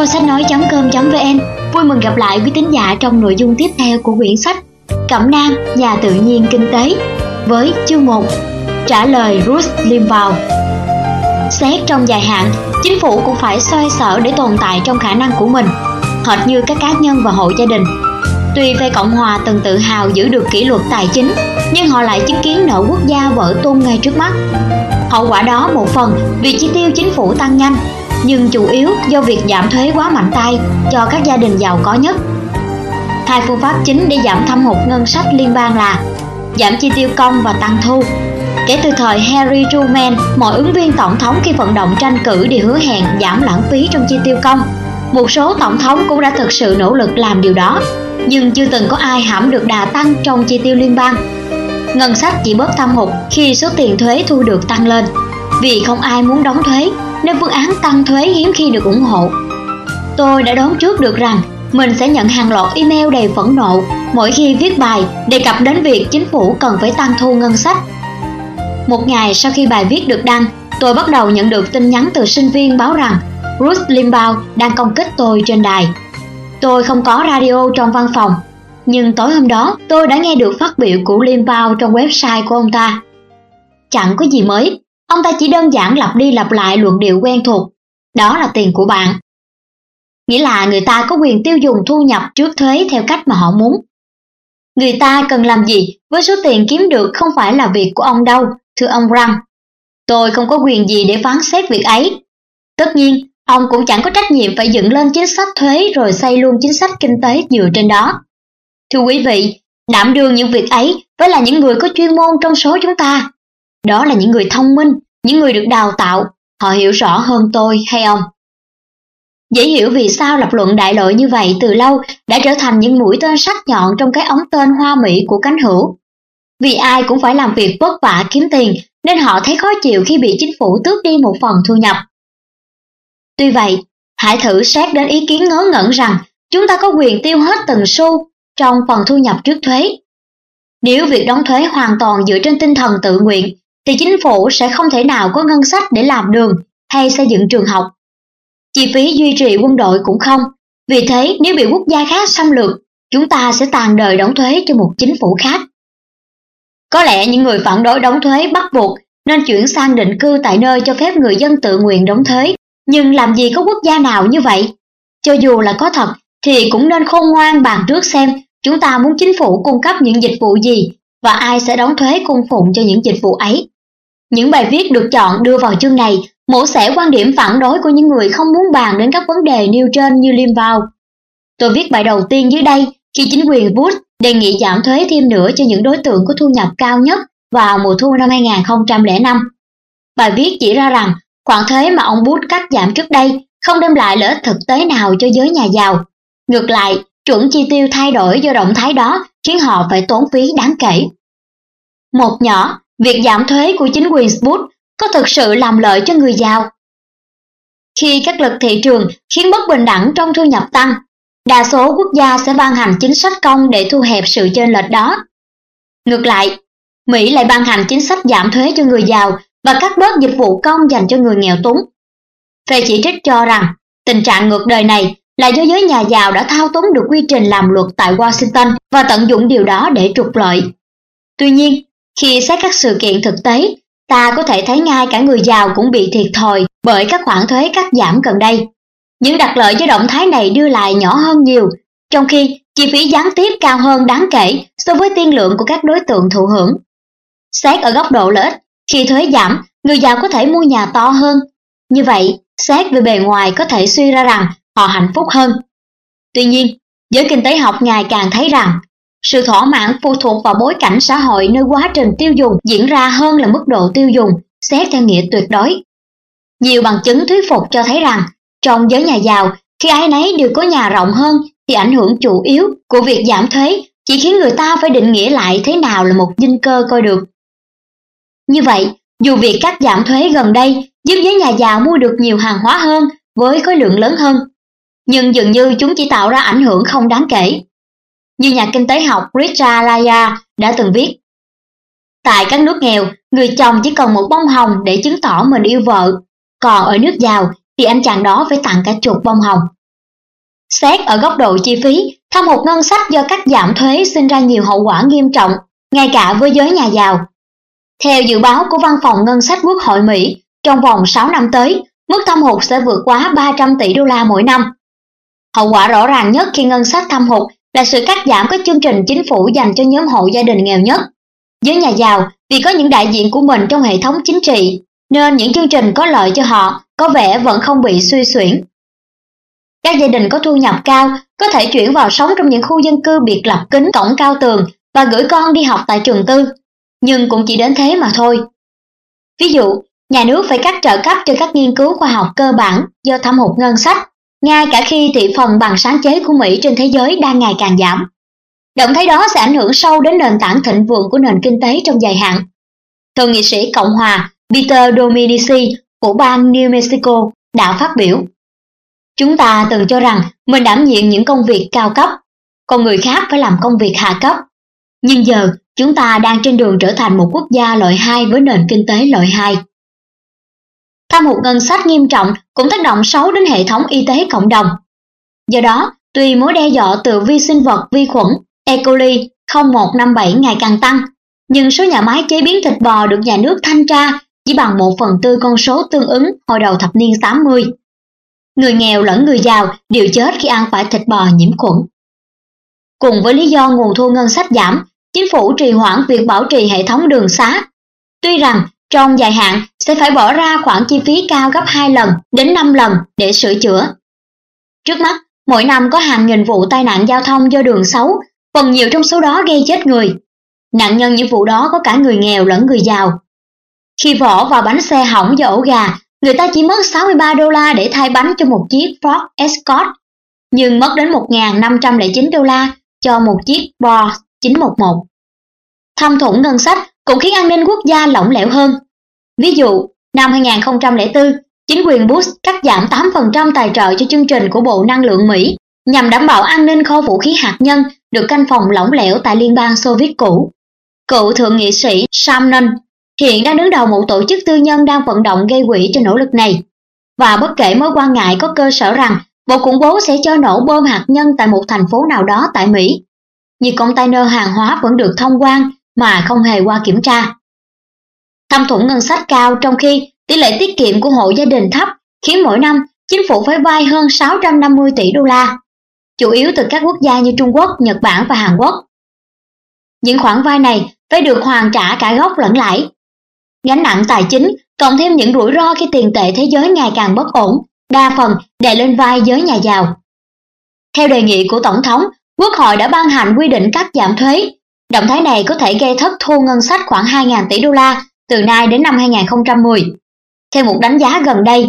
Kho sách nói.com.vn vui mừng gặp lại quý tín giả trong nội dung tiếp theo của quyển sách Cẩm nang nhà tự nhiên kinh tế với chương 1 trả lời Rush Limbaugh. Xét trong dài hạn, chính phủ cũng phải xoay sở để tồn tại trong khả năng của mình, hệt như các cá nhân và hộ gia đình. Tuy phe Cộng hòa từng tự hào giữ được kỷ luật tài chính, nhưng họ lại chứng kiến nợ quốc gia vỡ tung ngay trước mắt. Hậu quả đó một phần vì chi tiêu chính phủ tăng nhanh, nhưng chủ yếu do việc giảm thuế quá mạnh tay cho các gia đình giàu có nhất. Hai phương pháp chính để giảm thâm hụt ngân sách liên bang là giảm chi tiêu công và tăng thu. Kể từ thời Harry Truman, mọi ứng viên tổng thống khi vận động tranh cử đều hứa hẹn giảm lãng phí trong chi tiêu công. Một số tổng thống cũng đã thực sự nỗ lực làm điều đó, nhưng chưa từng có ai hãm được đà tăng trong chi tiêu liên bang. Ngân sách chỉ bớt thâm hụt khi số tiền thuế thu được tăng lên. Vì không ai muốn đóng thuế, nên phương án tăng thuế hiếm khi được ủng hộ. Tôi đã đoán trước được rằng mình sẽ nhận hàng loạt email đầy phẫn nộ mỗi khi viết bài đề cập đến việc chính phủ cần phải tăng thu ngân sách. Một ngày sau khi bài viết được đăng, tôi bắt đầu nhận được tin nhắn từ sinh viên báo rằng Rush Limbaugh đang công kích tôi trên đài. Tôi không có radio trong văn phòng, nhưng tối hôm đó tôi đã nghe được phát biểu của Limbaugh trong website của ông ta. Chẳng có gì mới, ông ta chỉ đơn giản lặp đi lặp lại luận điệu quen thuộc, đó là tiền của bạn. Nghĩa là người ta có quyền tiêu dùng thu nhập trước thuế theo cách mà họ muốn. Người ta cần làm gì với số tiền kiếm được không phải là việc của ông đâu, thưa ông Grant. Tôi không có quyền gì để phán xét việc ấy. Tất nhiên, ông cũng chẳng có trách nhiệm phải dựng lên chính sách thuế rồi xây luôn chính sách kinh tế dựa trên đó. Thưa quý vị, đảm đương những việc ấy phải là những người có chuyên môn trong số chúng ta. Đó là những người thông minh, những người được đào tạo, họ hiểu rõ hơn tôi hay ông. Dễ hiểu vì sao lập luận đại loại như vậy từ lâu đã trở thành những mũi tên sắc nhọn trong cái ống tên hoa mỹ của cánh hữu. Vì ai cũng phải làm việc vất vả kiếm tiền, nên họ thấy khó chịu khi bị chính phủ tước đi một phần thu nhập. Tuy vậy, hãy thử xét đến ý kiến ngớ ngẩn rằng chúng ta có quyền tiêu hết từng xu trong phần thu nhập trước thuế. Nếu việc đóng thuế hoàn toàn dựa trên tinh thần tự nguyện, thì chính phủ sẽ không thể nào có ngân sách để làm đường hay xây dựng trường học. Chi phí duy trì quân đội cũng không. Vì thế, nếu bị quốc gia khác xâm lược, chúng ta sẽ tàn đời đóng thuế cho một chính phủ khác. Có lẽ những người phản đối đóng thuế bắt buộc nên chuyển sang định cư tại nơi cho phép người dân tự nguyện đóng thuế. Nhưng làm gì có quốc gia nào như vậy? Cho dù là có thật, thì cũng nên khôn ngoan bàn trước xem chúng ta muốn chính phủ cung cấp những dịch vụ gì và ai sẽ đóng thuế cung phụng cho những dịch vụ ấy. Những bài viết được chọn đưa vào chương này mổ xẻ quan điểm phản đối của những người không muốn bàn đến các vấn đề nêu trên như Limbaugh. Tôi viết bài đầu tiên dưới đây khi chính quyền Bush đề nghị giảm thuế thêm nữa cho những đối tượng có thu nhập cao nhất vào mùa thu năm 2005. Bài viết chỉ ra rằng khoản thuế mà ông Bush cắt giảm trước đây không đem lại lợi ích thực tế nào cho giới nhà giàu. Ngược lại, chuẩn chi tiêu thay đổi do động thái đó khiến họ phải tốn phí đáng kể. Một nhỏ, việc giảm thuế của chính quyền Bush có thực sự làm lợi cho người giàu? Khi các lực thị trường khiến bất bình đẳng trong thu nhập tăng, đa số quốc gia sẽ ban hành chính sách công để thu hẹp sự chênh lệch đó. Ngược lại, Mỹ lại ban hành chính sách giảm thuế cho người giàu và cắt bớt dịch vụ công dành cho người nghèo túng. Phe chỉ trích cho rằng tình trạng ngược đời này là do giới nhà giàu đã thao túng được quy trình làm luật tại Washington và tận dụng điều đó để trục lợi. Tuy nhiên, khi xét các sự kiện thực tế, ta có thể thấy ngay cả người giàu cũng bị thiệt thòi bởi các khoản thuế cắt giảm gần đây. Những đặc lợi do động thái này đưa lại nhỏ hơn nhiều, trong khi chi phí gián tiếp cao hơn đáng kể so với tiên lượng của các đối tượng thụ hưởng. Xét ở góc độ lợi ích, khi thuế giảm, người giàu có thể mua nhà to hơn. Như vậy, xét về bề ngoài có thể suy ra rằng họ hạnh phúc hơn. Tuy nhiên, giới kinh tế học ngày càng thấy rằng sự thỏa mãn phụ thuộc vào bối cảnh xã hội nơi quá trình tiêu dùng diễn ra hơn là mức độ tiêu dùng, xét theo nghĩa tuyệt đối. Nhiều bằng chứng thuyết phục cho thấy rằng trong giới nhà giàu, khi ai nấy đều có nhà rộng hơn thì ảnh hưởng chủ yếu của việc giảm thuế chỉ khiến người ta phải định nghĩa lại thế nào là một dinh cơ coi được. Như vậy, dù việc cắt giảm thuế gần đây giúp giới nhà giàu mua được nhiều hàng hóa hơn với khối lượng lớn hơn, nhưng dường như chúng chỉ tạo ra ảnh hưởng không đáng kể. Như nhà kinh tế học Richard Laya đã từng viết, tại các nước nghèo, người chồng chỉ cần một bông hồng để chứng tỏ mình yêu vợ, còn ở nước giàu thì anh chàng đó phải tặng cả chục bông hồng. Xét ở góc độ chi phí, thâm hụt ngân sách do cắt giảm thuế sinh ra nhiều hậu quả nghiêm trọng, ngay cả với giới nhà giàu. Theo dự báo của Văn phòng Ngân sách Quốc hội Mỹ, trong vòng 6 năm tới, mức thâm hụt sẽ vượt quá 300 tỷ đô la mỗi năm. Hậu quả rõ ràng nhất khi ngân sách thâm hụt là sự cắt giảm các chương trình chính phủ dành cho nhóm hộ gia đình nghèo nhất. Giới nhà giàu vì có những đại diện của mình trong hệ thống chính trị, nên những chương trình có lợi cho họ có vẻ vẫn không bị suy xuyển. Các gia đình có thu nhập cao có thể chuyển vào sống trong những khu dân cư biệt lập kín, cổng cao tường và gửi con đi học tại trường tư, nhưng cũng chỉ đến thế mà thôi. Ví dụ, nhà nước phải cắt trợ cấp cho các nghiên cứu khoa học cơ bản do thâm hụt ngân sách, ngay cả khi thị phần bằng sáng chế của Mỹ trên thế giới đang ngày càng giảm. Động thái đó sẽ ảnh hưởng sâu đến nền tảng thịnh vượng của nền kinh tế trong dài hạn. Thượng nghị sĩ Cộng hòa Peter Domenici của bang New Mexico đã phát biểu: "Chúng ta từng cho rằng mình đảm nhiệm những công việc cao cấp, còn người khác phải làm công việc hạ cấp. Nhưng giờ chúng ta đang trên đường trở thành một quốc gia loại 2 với nền kinh tế loại 2. Thâm hụt ngân sách nghiêm trọng cũng tác động xấu đến hệ thống y tế cộng đồng. Do đó, tuy mối đe dọa từ vi sinh vật vi khuẩn E. coli 0157 ngày càng tăng, nhưng số nhà máy chế biến thịt bò được nhà nước thanh tra chỉ bằng 1/4 con số tương ứng hồi đầu thập niên 80. Người nghèo lẫn người giàu đều chết khi ăn phải thịt bò nhiễm khuẩn." Cùng với lý do nguồn thu ngân sách giảm, chính phủ trì hoãn việc bảo trì hệ thống đường xá. Tuy rằng trong dài hạn sẽ phải bỏ ra khoản chi phí cao gấp 2 lần đến 5 lần để sửa chữa. Trước mắt, mỗi năm có hàng nghìn vụ tai nạn giao thông do đường xấu, phần nhiều trong số đó gây chết người. Nạn nhân những vụ đó có cả người nghèo lẫn người giàu. Khi vỏ và bánh xe hỏng do ổ gà, người ta chỉ mất 63 đô la để thay bánh cho một chiếc Ford Escort, nhưng mất đến 1.509 đô la cho một chiếc Porsche 911. Thâm thủng ngân sách cũng khiến an ninh quốc gia lỏng lẻo hơn. Ví dụ, năm 2004, chính quyền Bush cắt giảm 8% tài trợ cho chương trình của Bộ Năng lượng Mỹ nhằm đảm bảo an ninh kho vũ khí hạt nhân được canh phòng lỏng lẻo tại Liên bang Xô Viết cũ. Cựu thượng nghị sĩ Sam Nunn hiện đang đứng đầu một tổ chức tư nhân đang vận động gây quỹ cho nỗ lực này. Và bất kể mối quan ngại có cơ sở rằng vụ khủng bố sẽ cho nổ bom hạt nhân tại một thành phố nào đó tại Mỹ, nhiều container hàng hóa vẫn được thông quan mà không hề qua kiểm tra. Thâm thủng ngân sách cao trong khi tỷ lệ tiết kiệm của hộ gia đình thấp khiến mỗi năm chính phủ phải vay hơn 650 tỷ đô la, chủ yếu từ các quốc gia như Trung Quốc, Nhật Bản và Hàn Quốc. Những khoản vay này phải được hoàn trả cả gốc lẫn lãi. Gánh nặng tài chính cộng thêm những rủi ro khi tiền tệ thế giới ngày càng bất ổn, đa phần đè lên vai giới nhà giàu. Theo đề nghị của Tổng thống, Quốc hội đã ban hành quy định cắt giảm thuế. Động thái này có thể gây thất thu ngân sách khoảng 2.000 tỷ đô la từ nay đến năm 2010. Theo một đánh giá gần đây,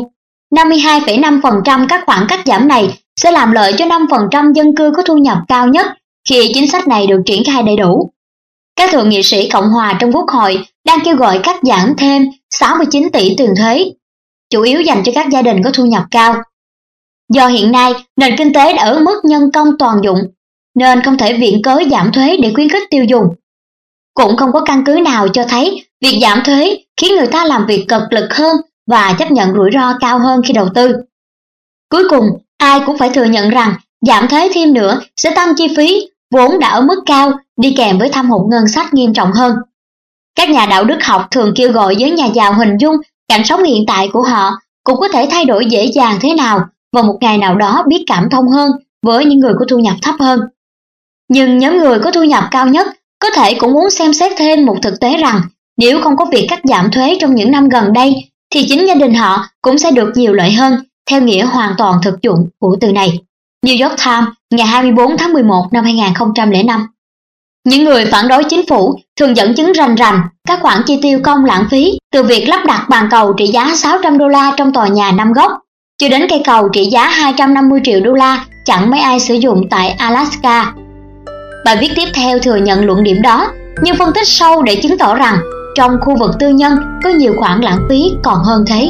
52,5% các khoản cắt giảm này sẽ làm lợi cho 5% dân cư có thu nhập cao nhất khi chính sách này được triển khai đầy đủ. Các thượng nghị sĩ Cộng hòa trong Quốc hội đang kêu gọi cắt giảm thêm 69 tỷ tiền thuế, chủ yếu dành cho các gia đình có thu nhập cao. Do hiện nay nền kinh tế đã ở mức nhân công toàn dụng, nên không thể viện cớ giảm thuế để khuyến khích tiêu dùng. Cũng không có căn cứ nào cho thấy việc giảm thuế khiến người ta làm việc cực lực hơn và chấp nhận rủi ro cao hơn khi đầu tư. Cuối cùng, ai cũng phải thừa nhận rằng giảm thuế thêm nữa sẽ tăng chi phí vốn đã ở mức cao, đi kèm với thâm hụt ngân sách nghiêm trọng hơn. Các nhà đạo đức học thường kêu gọi giới nhà giàu hình dung cảnh sống hiện tại của họ cũng có thể thay đổi dễ dàng thế nào vào một ngày nào đó biết cảm thông hơn với những người có thu nhập thấp hơn. Nhưng nhóm người có thu nhập cao nhất có thể cũng muốn xem xét thêm một thực tế rằng nếu không có việc cắt giảm thuế trong những năm gần đây thì chính gia đình họ cũng sẽ được nhiều lợi hơn theo nghĩa hoàn toàn thực dụng của từ này. New York Times ngày 24 tháng 11 năm 2005. Những người phản đối chính phủ thường dẫn chứng rành rành các khoản chi tiêu công lãng phí, từ việc lắp đặt bàn cầu trị giá 600 đô la trong tòa nhà 5 góc cho đến cây cầu trị giá 250 triệu đô la chẳng mấy ai sử dụng tại Alaska. Bài viết tiếp theo thừa nhận luận điểm đó, nhưng phân tích sâu để chứng tỏ rằng trong khu vực tư nhân có nhiều khoản lãng phí còn hơn thế.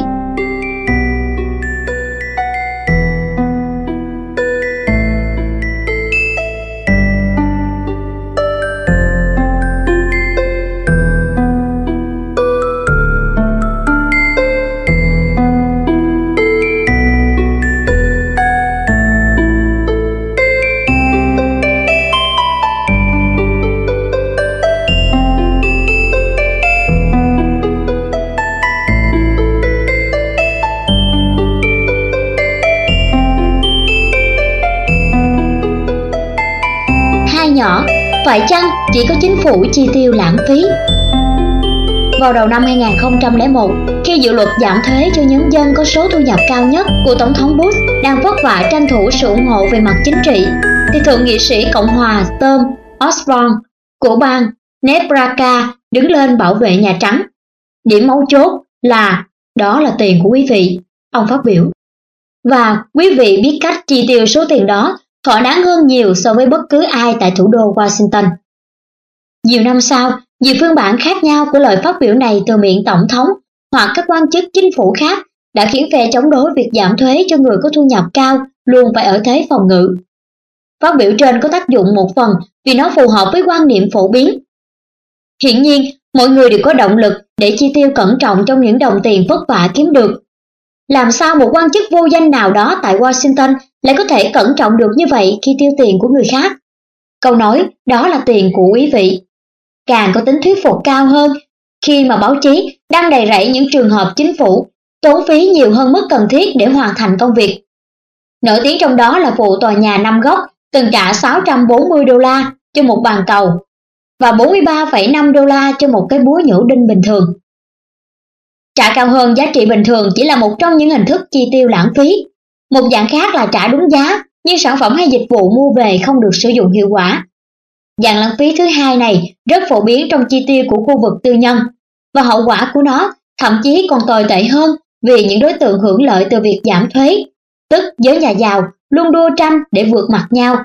Phải chăng chỉ có chính phủ chi tiêu lãng phí? Vào đầu năm 2001, khi dự luật giảm thuế cho nhóm dân có số thu nhập cao nhất của Tổng thống Bush đang vất vả tranh thủ sự ủng hộ về mặt chính trị, thì Thượng nghị sĩ Cộng hòa Tom Osborne của bang Nebraska đứng lên bảo vệ Nhà Trắng. Điểm mấu chốt là đó là tiền của quý vị, ông phát biểu. Và quý vị biết cách chi tiêu số tiền đó thỏa đáng hơn nhiều so với bất cứ ai tại thủ đô Washington. Nhiều năm sau, nhiều phiên bản khác nhau của lời phát biểu này từ miệng Tổng thống hoặc các quan chức chính phủ khác đã khiến phe chống đối việc giảm thuế cho người có thu nhập cao luôn phải ở thế phòng ngự. Phát biểu trên có tác dụng một phần vì nó phù hợp với quan niệm phổ biến. Hiển nhiên, mọi người đều có động lực để chi tiêu cẩn trọng trong những đồng tiền vất vả kiếm được. Làm sao một quan chức vô danh nào đó tại Washington lại có thể cẩn trọng được như vậy khi tiêu tiền của người khác? Câu nói đó là tiền của quý vị càng có tính thuyết phục cao hơn khi mà báo chí đang đầy rẫy những trường hợp chính phủ tốn phí nhiều hơn mức cần thiết để hoàn thành công việc. Nổi tiếng trong đó là vụ tòa nhà 5 góc từng trả $640 cho một bàn cầu và $43,5 cho một cái búa nhổ đinh bình thường. Trả cao hơn giá trị bình thường chỉ là một trong những hình thức chi tiêu lãng phí. Một dạng khác là trả đúng giá, nhưng sản phẩm hay dịch vụ mua về không được sử dụng hiệu quả. Dạng lãng phí thứ hai này rất phổ biến trong chi tiêu của khu vực tư nhân, và hậu quả của nó thậm chí còn tồi tệ hơn vì những đối tượng hưởng lợi từ việc giảm thuế, tức giới nhà giàu, luôn đua tranh để vượt mặt nhau.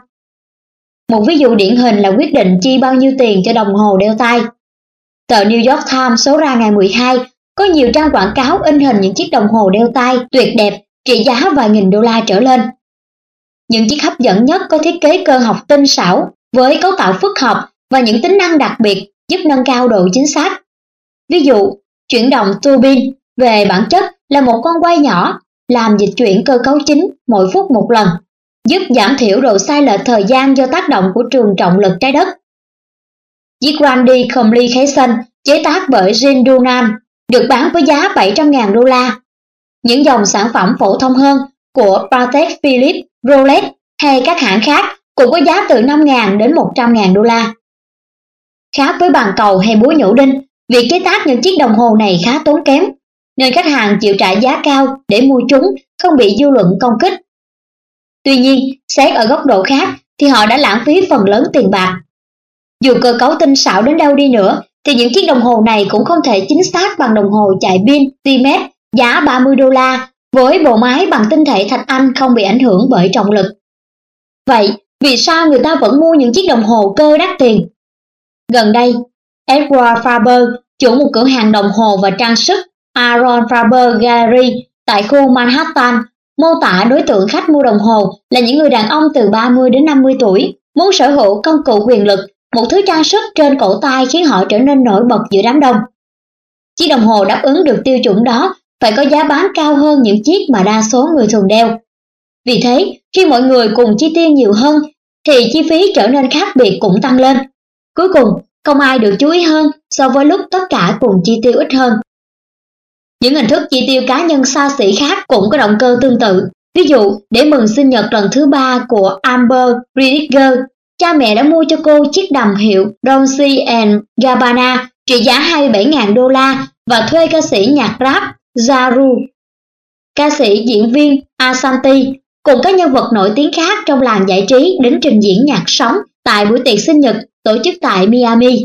Một ví dụ điển hình là quyết định chi bao nhiêu tiền cho đồng hồ đeo tay. Tờ New York Times số ra ngày 12 có nhiều trang quảng cáo in hình những chiếc đồng hồ đeo tay tuyệt đẹp trị giá vài nghìn đô la trở lên. Những chiếc hấp dẫn nhất có thiết kế cơ học tinh xảo với cấu tạo phức hợp và những tính năng đặc biệt giúp nâng cao độ chính xác. Ví dụ, chuyển động tua bin về bản chất là một con quay nhỏ làm dịch chuyển cơ cấu chính mỗi phút một lần, giúp giảm thiểu độ sai lệch thời gian do tác động của trường trọng lực trái đất. Chiếc Grandi Communication chế tác bởi Jim Dunham được bán với giá $700.000. Những dòng sản phẩm phổ thông hơn của Patek Philippe, Rolex hay các hãng khác cũng có giá từ $5.000 đến $100.000. Khác với bàn cầu hay búa nhổ đinh, việc chế tác những chiếc đồng hồ này khá tốn kém, nên khách hàng chịu trả giá cao để mua chúng không bị dư luận công kích. Tuy nhiên, xét ở góc độ khác thì họ đã lãng phí phần lớn tiền bạc. Dù cơ cấu tinh xảo đến đâu đi nữa, thì những chiếc đồng hồ này cũng không thể chính xác bằng đồng hồ chạy pin Timex giá $30 với bộ máy bằng tinh thể thạch anh không bị ảnh hưởng bởi trọng lực. Vậy, vì sao người ta vẫn mua những chiếc đồng hồ cơ đắt tiền? Gần đây, Edward Faber, chủ một cửa hàng đồng hồ và trang sức Aaron Faber Gallery tại khu Manhattan, mô tả đối tượng khách mua đồng hồ là những người đàn ông từ 30 đến 50 tuổi, muốn sở hữu công cụ quyền lực, một thứ trang sức trên cổ tay khiến họ trở nên nổi bật giữa đám đông. Chiếc đồng hồ đáp ứng được tiêu chuẩn đó phải có giá bán cao hơn những chiếc mà đa số người thường đeo. Vì thế, khi mọi người cùng chi tiêu nhiều hơn, thì chi phí trở nên khác biệt cũng tăng lên. Cuối cùng, không ai được chú ý hơn so với lúc tất cả cùng chi tiêu ít hơn. Những hình thức chi tiêu cá nhân xa xỉ khác cũng có động cơ tương tự. Ví dụ, để mừng sinh nhật lần thứ 3 của Amber Ridger, cha mẹ đã mua cho cô chiếc đầm hiệu Dolce & Gabbana trị giá $27.000 và thuê ca sĩ nhạc rap Jaru, ca sĩ diễn viên Ashanti cùng các nhân vật nổi tiếng khác trong làng giải trí đến trình diễn nhạc sống tại buổi tiệc sinh nhật tổ chức tại Miami.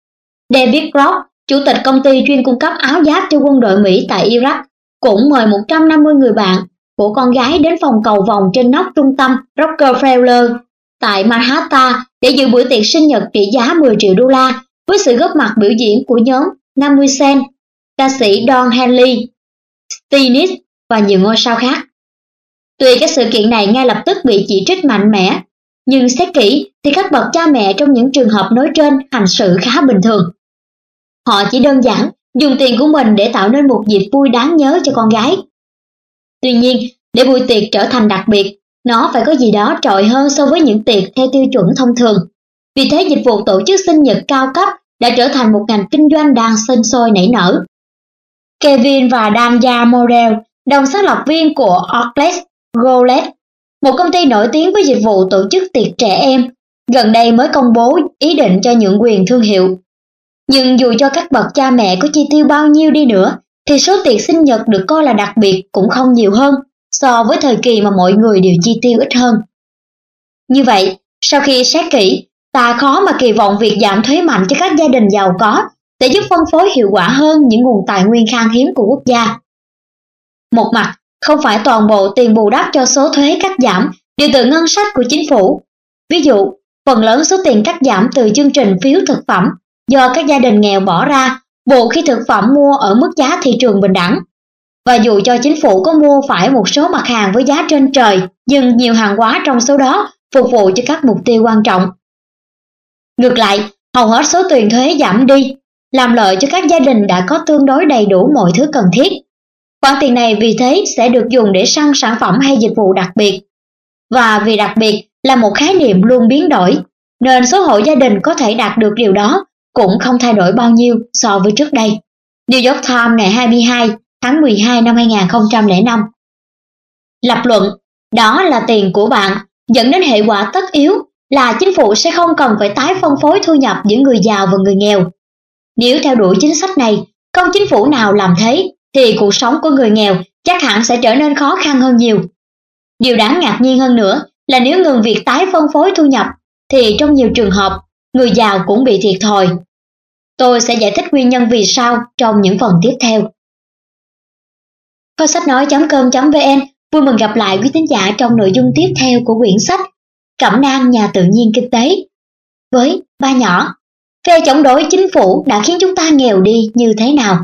David Groff, chủ tịch công ty chuyên cung cấp áo giáp cho quân đội Mỹ tại Iraq, cũng mời 150 người bạn của con gái đến phòng cầu vồng trên nóc trung tâm Rockefeller tại Manhattan để dự buổi tiệc sinh nhật trị giá $10 triệu với sự góp mặt biểu diễn của nhóm 50 Cent, ca sĩ Don Henley, Stinnett và nhiều ngôi sao khác. Tuy các sự kiện này ngay lập tức bị chỉ trích mạnh mẽ, nhưng xét kỹ thì các bậc cha mẹ trong những trường hợp nói trên hành xử khá bình thường. Họ chỉ đơn giản dùng tiền của mình để tạo nên một dịp vui đáng nhớ cho con gái. Tuy nhiên, để buổi tiệc trở thành đặc biệt, nó phải có gì đó trội hơn so với những tiệc theo tiêu chuẩn thông thường. Vì thế dịch vụ tổ chức sinh nhật cao cấp đã trở thành một ngành kinh doanh đang sinh sôi nảy nở. Kevin và Danya Model, đồng sáng lập viên của Orchid Golet, một công ty nổi tiếng với dịch vụ tổ chức tiệc trẻ em, gần đây mới công bố ý định cho nhượng quyền thương hiệu. Nhưng dù cho các bậc cha mẹ có chi tiêu bao nhiêu đi nữa, thì số tiền sinh nhật được coi là đặc biệt cũng không nhiều hơn so với thời kỳ mà mọi người đều chi tiêu ít hơn. Như vậy, sau khi xét kỹ, ta khó mà kỳ vọng việc giảm thuế mạnh cho các gia đình giàu có sẽ giúp phân phối hiệu quả hơn những nguồn tài nguyên khan hiếm của quốc gia. Một mặt, không phải toàn bộ tiền bù đắp cho số thuế cắt giảm đều từ ngân sách của chính phủ. Ví dụ, phần lớn số tiền cắt giảm từ chương trình phiếu thực phẩm do các gia đình nghèo bỏ ra buộc khi thực phẩm mua ở mức giá thị trường bình đẳng. Và dù cho chính phủ có mua phải một số mặt hàng với giá trên trời, nhưng nhiều hàng hóa trong số đó phục vụ cho các mục tiêu quan trọng. Ngược lại, hầu hết số tiền thuế giảm đi, làm lợi cho các gia đình đã có tương đối đầy đủ mọi thứ cần thiết. Khoản tiền này vì thế sẽ được dùng để săn sản phẩm hay dịch vụ đặc biệt. Và vì đặc biệt là một khái niệm luôn biến đổi, nên số hộ gia đình có thể đạt được điều đó cũng không thay đổi bao nhiêu so với trước đây. New York Times ngày 22 tháng 12 năm 2005. Lập luận, đó là tiền của bạn, dẫn đến hệ quả tất yếu là chính phủ sẽ không cần phải tái phân phối thu nhập giữa người giàu và người nghèo. Nếu theo đuổi chính sách này, không chính phủ nào làm thế, thì cuộc sống của người nghèo chắc hẳn sẽ trở nên khó khăn hơn nhiều. Điều đáng ngạc nhiên hơn nữa là nếu ngừng việc tái phân phối thu nhập, thì trong nhiều trường hợp, người giàu cũng bị thiệt thòi. Tôi sẽ giải thích nguyên nhân vì sao trong những phần tiếp theo. Kho sách nói.com.vn vui mừng gặp lại quý thính giả trong nội dung tiếp theo của quyển sách Cẩm nang nhà tự nhiên kinh tế. Với ba nhỏ, phe chống đối chính phủ đã khiến chúng ta nghèo đi như thế nào?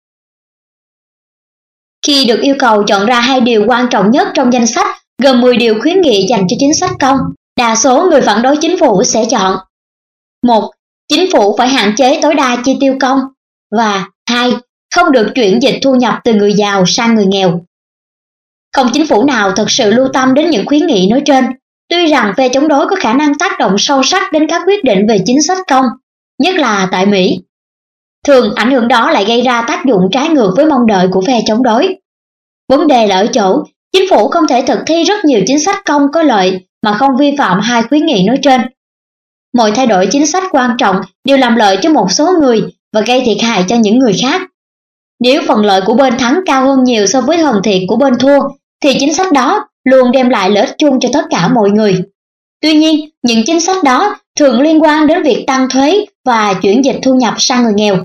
Khi được yêu cầu chọn ra 2 điều quan trọng nhất trong danh sách gồm 10 điều khuyến nghị dành cho chính sách công, đa số người phản đối chính phủ sẽ chọn 1. Chính phủ phải hạn chế tối đa chi tiêu công, và 2. Không được chuyển dịch thu nhập từ người giàu sang người nghèo. Không chính phủ nào thực sự lưu tâm đến những khuyến nghị nói trên, tuy rằng phe chống đối có khả năng tác động sâu sắc đến các quyết định về chính sách công, nhất là tại Mỹ. Thường ảnh hưởng đó lại gây ra tác dụng trái ngược với mong đợi của phe chống đối. Vấn đề là ở chỗ, chính phủ không thể thực thi rất nhiều chính sách công có lợi mà không vi phạm 2 khuyến nghị nói trên. Mọi thay đổi chính sách quan trọng đều làm lợi cho một số người và gây thiệt hại cho những người khác. Nếu phần lợi của bên thắng cao hơn nhiều so với phần thiệt của bên thua, thì chính sách đó luôn đem lại lợi ích chung cho tất cả mọi người. Tuy nhiên, những chính sách đó thường liên quan đến việc tăng thuế và chuyển dịch thu nhập sang người nghèo.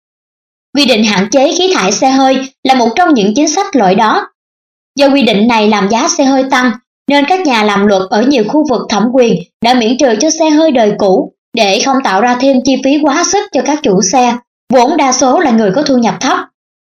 Quy định hạn chế khí thải xe hơi là một trong những chính sách loại đó. Do quy định này làm giá xe hơi tăng, nên các nhà làm luật ở nhiều khu vực thẩm quyền đã miễn trừ cho xe hơi đời cũ để không tạo ra thêm chi phí quá sức cho các chủ xe, vốn đa số là người có thu nhập thấp.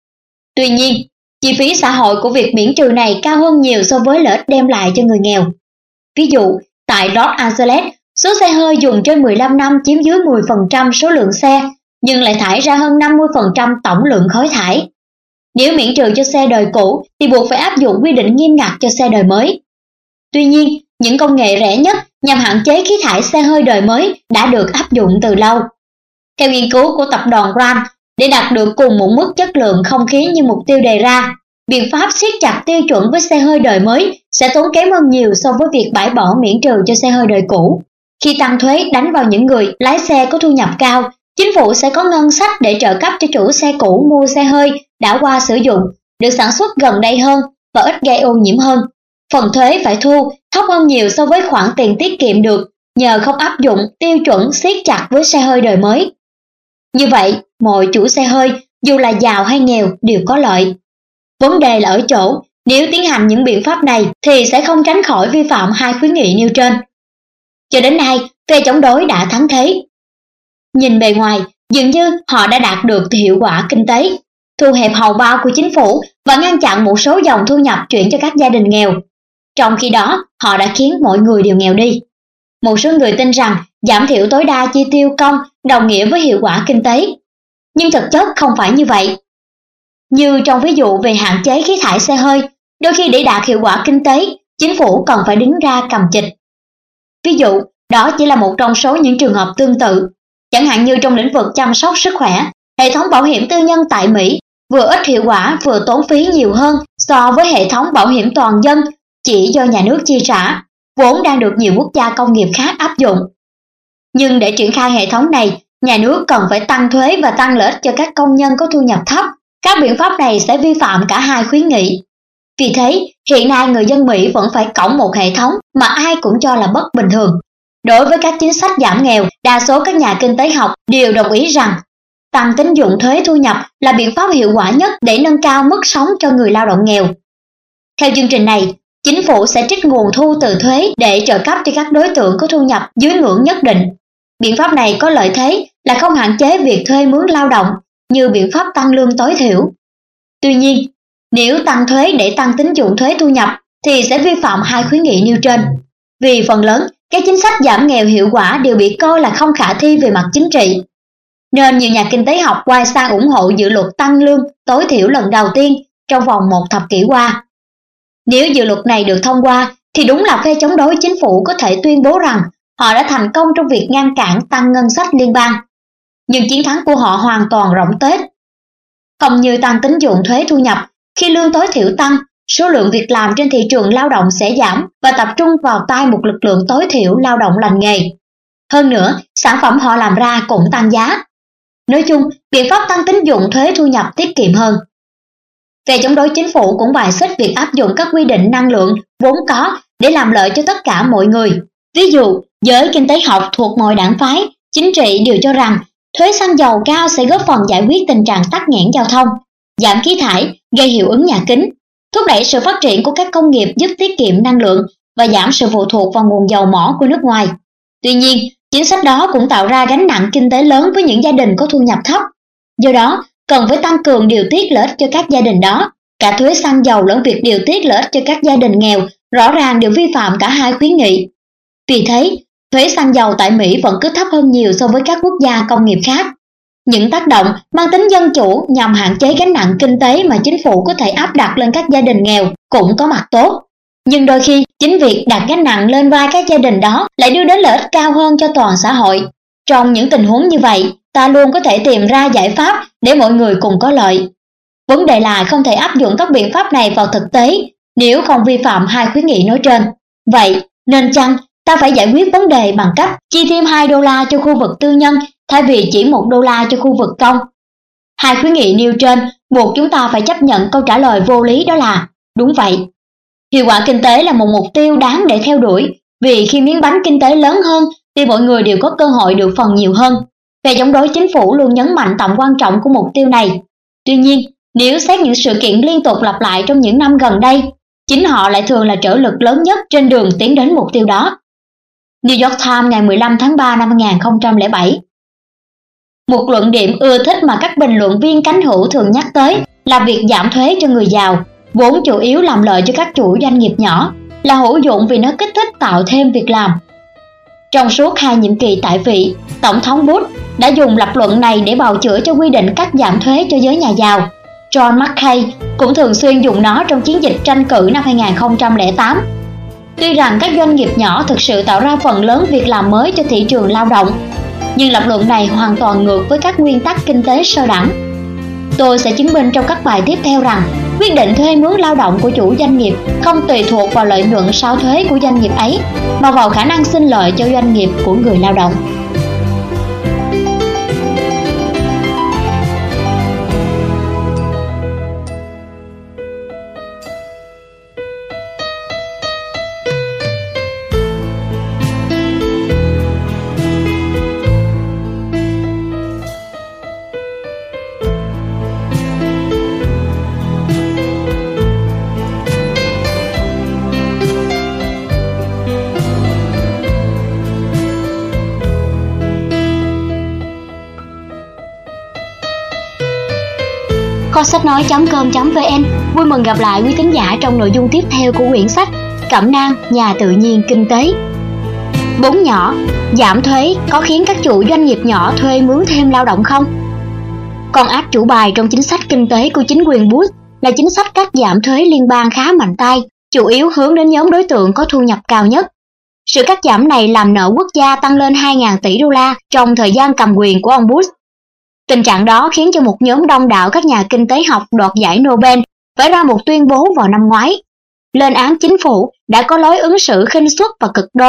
Tuy nhiên, chi phí xã hội của việc miễn trừ này cao hơn nhiều so với lợi ích đem lại cho người nghèo. Ví dụ, tại Los Angeles, số xe hơi dùng trên 15 năm chiếm dưới 10% số lượng xe, nhưng lại thải ra hơn 50% tổng lượng khói thải. Nếu miễn trừ cho xe đời cũ thì buộc phải áp dụng quy định nghiêm ngặt cho xe đời mới. Tuy nhiên, những công nghệ rẻ nhất nhằm hạn chế khí thải xe hơi đời mới đã được áp dụng từ lâu. Theo nghiên cứu của tập đoàn Grant, để đạt được cùng một mức chất lượng không khí như mục tiêu đề ra, biện pháp siết chặt tiêu chuẩn với xe hơi đời mới sẽ tốn kém hơn nhiều so với việc bãi bỏ miễn trừ cho xe hơi đời cũ. Khi tăng thuế đánh vào những người lái xe có thu nhập cao, chính phủ sẽ có ngân sách để trợ cấp cho chủ xe cũ mua xe hơi đã qua sử dụng, được sản xuất gần đây hơn và ít gây ô nhiễm hơn. Phần thuế phải thu thấp hơn nhiều so với khoản tiền tiết kiệm được nhờ không áp dụng tiêu chuẩn siết chặt với xe hơi đời mới. Như vậy, mọi chủ xe hơi, dù là giàu hay nghèo, đều có lợi. Vấn đề là ở chỗ, nếu tiến hành những biện pháp này thì sẽ không tránh khỏi vi phạm 2 khuyến nghị nêu trên. Cho đến nay, phe chống đối đã thắng thế. Nhìn bề ngoài, dường như họ đã đạt được hiệu quả kinh tế, thu hẹp hầu bao của chính phủ và ngăn chặn một số dòng thu nhập chuyển cho các gia đình nghèo. Trong khi đó, họ đã khiến mọi người đều nghèo đi. Một số người tin rằng giảm thiểu tối đa chi tiêu công đồng nghĩa với hiệu quả kinh tế. Nhưng thực chất không phải như vậy. Như trong ví dụ về hạn chế khí thải xe hơi, đôi khi để đạt hiệu quả kinh tế, chính phủ cần phải đứng ra cầm chịch. Ví dụ, đó chỉ là một trong số những trường hợp tương tự. Chẳng hạn như trong lĩnh vực chăm sóc sức khỏe, hệ thống bảo hiểm tư nhân tại Mỹ vừa ít hiệu quả vừa tốn phí nhiều hơn so với hệ thống bảo hiểm toàn dân chỉ do nhà nước chi trả, vốn đang được nhiều quốc gia công nghiệp khác áp dụng. Nhưng để triển khai hệ thống này, nhà nước cần phải tăng thuế và tăng lợi ích cho các công nhân có thu nhập thấp. Các biện pháp này sẽ vi phạm cả hai khuyến nghị. Vì thế, hiện nay người dân Mỹ vẫn phải cõng một hệ thống mà ai cũng cho là bất bình thường. Đối với các chính sách giảm nghèo, đa số các nhà kinh tế học đều đồng ý rằng tăng tín dụng thuế thu nhập là biện pháp hiệu quả nhất để nâng cao mức sống cho người lao động nghèo. Theo chương trình này, chính phủ sẽ trích nguồn thu từ thuế để trợ cấp cho các đối tượng có thu nhập dưới ngưỡng nhất định. Biện pháp này có lợi thế là không hạn chế việc thuê mướn lao động như biện pháp tăng lương tối thiểu. Tuy nhiên, nếu tăng thuế để tăng tín dụng thuế thu nhập thì sẽ vi phạm hai khuyến nghị nêu trên. Vì phần lớn, các chính sách giảm nghèo hiệu quả đều bị coi là không khả thi về mặt chính trị. Nên nhiều nhà kinh tế học quay sang ủng hộ dự luật tăng lương tối thiểu lần đầu tiên trong vòng một thập kỷ qua. Nếu dự luật này được thông qua thì đúng là phe chống đối chính phủ có thể tuyên bố rằng họ đã thành công trong việc ngăn cản tăng ngân sách liên bang. Nhưng chiến thắng của họ hoàn toàn rỗng tuếch. Không như tăng tín dụng thuế thu nhập, khi lương tối thiểu tăng, số lượng việc làm trên thị trường lao động sẽ giảm và tập trung vào tay một lực lượng tối thiểu lao động lành nghề. Hơn nữa, sản phẩm họ làm ra cũng tăng giá. Nói chung, biện pháp tăng tín dụng thuế thu nhập tiết kiệm hơn. Phe chống đối chính phủ cũng bài xích việc áp dụng các quy định năng lượng vốn có để làm lợi cho tất cả mọi người. Ví dụ, giới kinh tế học thuộc mọi đảng phái, chính trị đều cho rằng thuế xăng dầu cao sẽ góp phần giải quyết tình trạng tắc nghẽn giao thông, giảm khí thải, gây hiệu ứng nhà kính, thúc đẩy sự phát triển của các công nghiệp giúp tiết kiệm năng lượng và giảm sự phụ thuộc vào nguồn dầu mỏ của nước ngoài. Tuy nhiên, chính sách đó cũng tạo ra gánh nặng kinh tế lớn với những gia đình có thu nhập thấp. Do đó, cần phải tăng cường điều tiết lợi ích cho các gia đình đó. Cả thuế xăng dầu lẫn việc điều tiết lợi ích cho các gia đình nghèo rõ ràng đều vi phạm cả hai khuyến nghị. Vì thế, thuế xăng dầu tại Mỹ vẫn cứ thấp hơn nhiều so với các quốc gia công nghiệp khác. Những tác động mang tính dân chủ nhằm hạn chế gánh nặng kinh tế mà chính phủ có thể áp đặt lên các gia đình nghèo cũng có mặt tốt. Nhưng đôi khi, chính việc đặt gánh nặng lên vai các gia đình đó lại đưa đến lợi ích cao hơn cho toàn xã hội. Trong những tình huống như vậy, ta luôn có thể tìm ra giải pháp để mọi người cùng có lợi. Vấn đề là không thể áp dụng các biện pháp này vào thực tế nếu không vi phạm hai khuyến nghị nói trên. Vậy, nên chăng ta phải giải quyết vấn đề bằng cách chi thêm $2 cho khu vực tư nhân thay vì chỉ $1 cho khu vực công? Hai khuyến nghị nêu trên buộc chúng ta phải chấp nhận câu trả lời vô lý, đó là đúng vậy. Hiệu quả kinh tế là một mục tiêu đáng để theo đuổi, vì khi miếng bánh kinh tế lớn hơn thì mọi người đều có cơ hội được phần nhiều hơn. Phe chống đối chính phủ luôn nhấn mạnh tầm quan trọng của mục tiêu này. Tuy nhiên, nếu xét những sự kiện liên tục lặp lại trong những năm gần đây, chính họ lại thường là trở lực lớn nhất trên đường tiến đến mục tiêu đó. New York Times ngày 15 tháng 3 năm 2007. Một luận điểm ưa thích mà các bình luận viên cánh hữu thường nhắc tới là việc giảm thuế cho người giàu, vốn chủ yếu làm lợi cho các chủ doanh nghiệp nhỏ, là hữu dụng vì nó kích thích tạo thêm việc làm. Trong suốt 2 nhiệm kỳ tại vị, Tổng thống Bush đã dùng lập luận này để bào chữa cho quy định cắt giảm thuế cho giới nhà giàu. John McCain cũng thường xuyên dùng nó trong chiến dịch tranh cử năm 2008. Tuy rằng các doanh nghiệp nhỏ thực sự tạo ra phần lớn việc làm mới cho thị trường lao động, nhưng lập luận này hoàn toàn ngược với các nguyên tắc kinh tế sơ đẳng. Tôi sẽ chứng minh trong các bài tiếp theo rằng quyết định thuê mướn lao động của chủ doanh nghiệp không tùy thuộc vào lợi nhuận sau thuế của doanh nghiệp ấy, mà vào khả năng sinh lợi cho doanh nghiệp của người lao động. Kho sách nói.com.vn vui mừng gặp lại quý thính giả trong nội dung tiếp theo của quyển sách Cẩm nang nhà tự nhiên kinh tế. 4 nhỏ, giảm thuế có khiến các chủ doanh nghiệp nhỏ thuê mướn thêm lao động không? Con át chủ bài trong chính sách kinh tế của chính quyền Bush là chính sách cắt giảm thuế liên bang khá mạnh tay, chủ yếu hướng đến nhóm đối tượng có thu nhập cao nhất. Sự cắt giảm này làm nợ quốc gia tăng lên 2.000 tỷ đô la trong thời gian cầm quyền của ông Bush. Tình trạng đó khiến cho một nhóm đông đảo các nhà kinh tế học đoạt giải Nobel phải ra một tuyên bố vào năm ngoái, lên án chính phủ đã có lối ứng xử khinh suất và cực đoan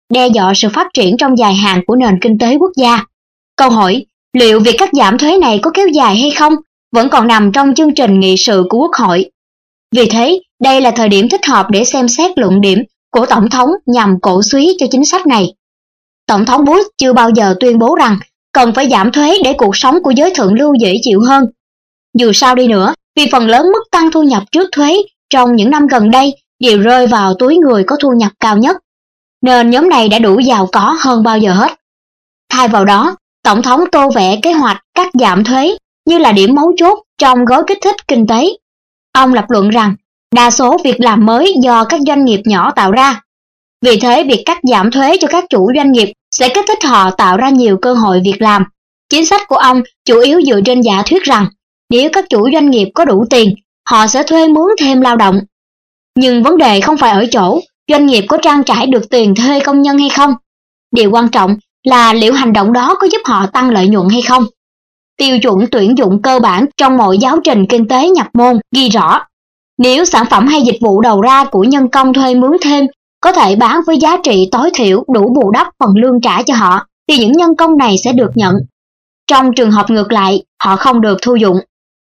đe dọa sự phát triển trong dài hạn của nền kinh tế quốc gia. Câu hỏi liệu việc cắt giảm thuế này có kéo dài hay không vẫn còn nằm trong chương trình nghị sự của Quốc hội. Vì thế, đây là thời điểm thích hợp để xem xét luận điểm của Tổng thống nhằm cổ súy cho chính sách này. Tổng thống Bush chưa bao giờ tuyên bố rằng cần phải giảm thuế để cuộc sống của giới thượng lưu dễ chịu hơn. Dù sao đi nữa, vì phần lớn mức tăng thu nhập trước thuế trong những năm gần đây đều rơi vào túi người có thu nhập cao nhất, nên nhóm này đã đủ giàu có hơn bao giờ hết. Thay vào đó, Tổng thống tô vẽ kế hoạch cắt giảm thuế như là điểm mấu chốt trong gói kích thích kinh tế. Ông lập luận rằng đa số việc làm mới do các doanh nghiệp nhỏ tạo ra. Vì thế, việc cắt giảm thuế cho các chủ doanh nghiệp sẽ kích thích họ tạo ra nhiều cơ hội việc làm. Chính sách của ông chủ yếu dựa trên giả thuyết rằng nếu các chủ doanh nghiệp có đủ tiền, họ sẽ thuê mướn thêm lao động. Nhưng vấn đề không phải ở chỗ doanh nghiệp có trang trải được tiền thuê công nhân hay không. Điều quan trọng là liệu hành động đó có giúp họ tăng lợi nhuận hay không. Tiêu chuẩn tuyển dụng cơ bản trong mọi giáo trình kinh tế nhập môn ghi rõ, nếu sản phẩm hay dịch vụ đầu ra của nhân công thuê mướn thêm có thể bán với giá trị tối thiểu đủ bù đắp phần lương trả cho họ, thì những nhân công này sẽ được nhận. Trong trường hợp ngược lại, họ không được thu dụng.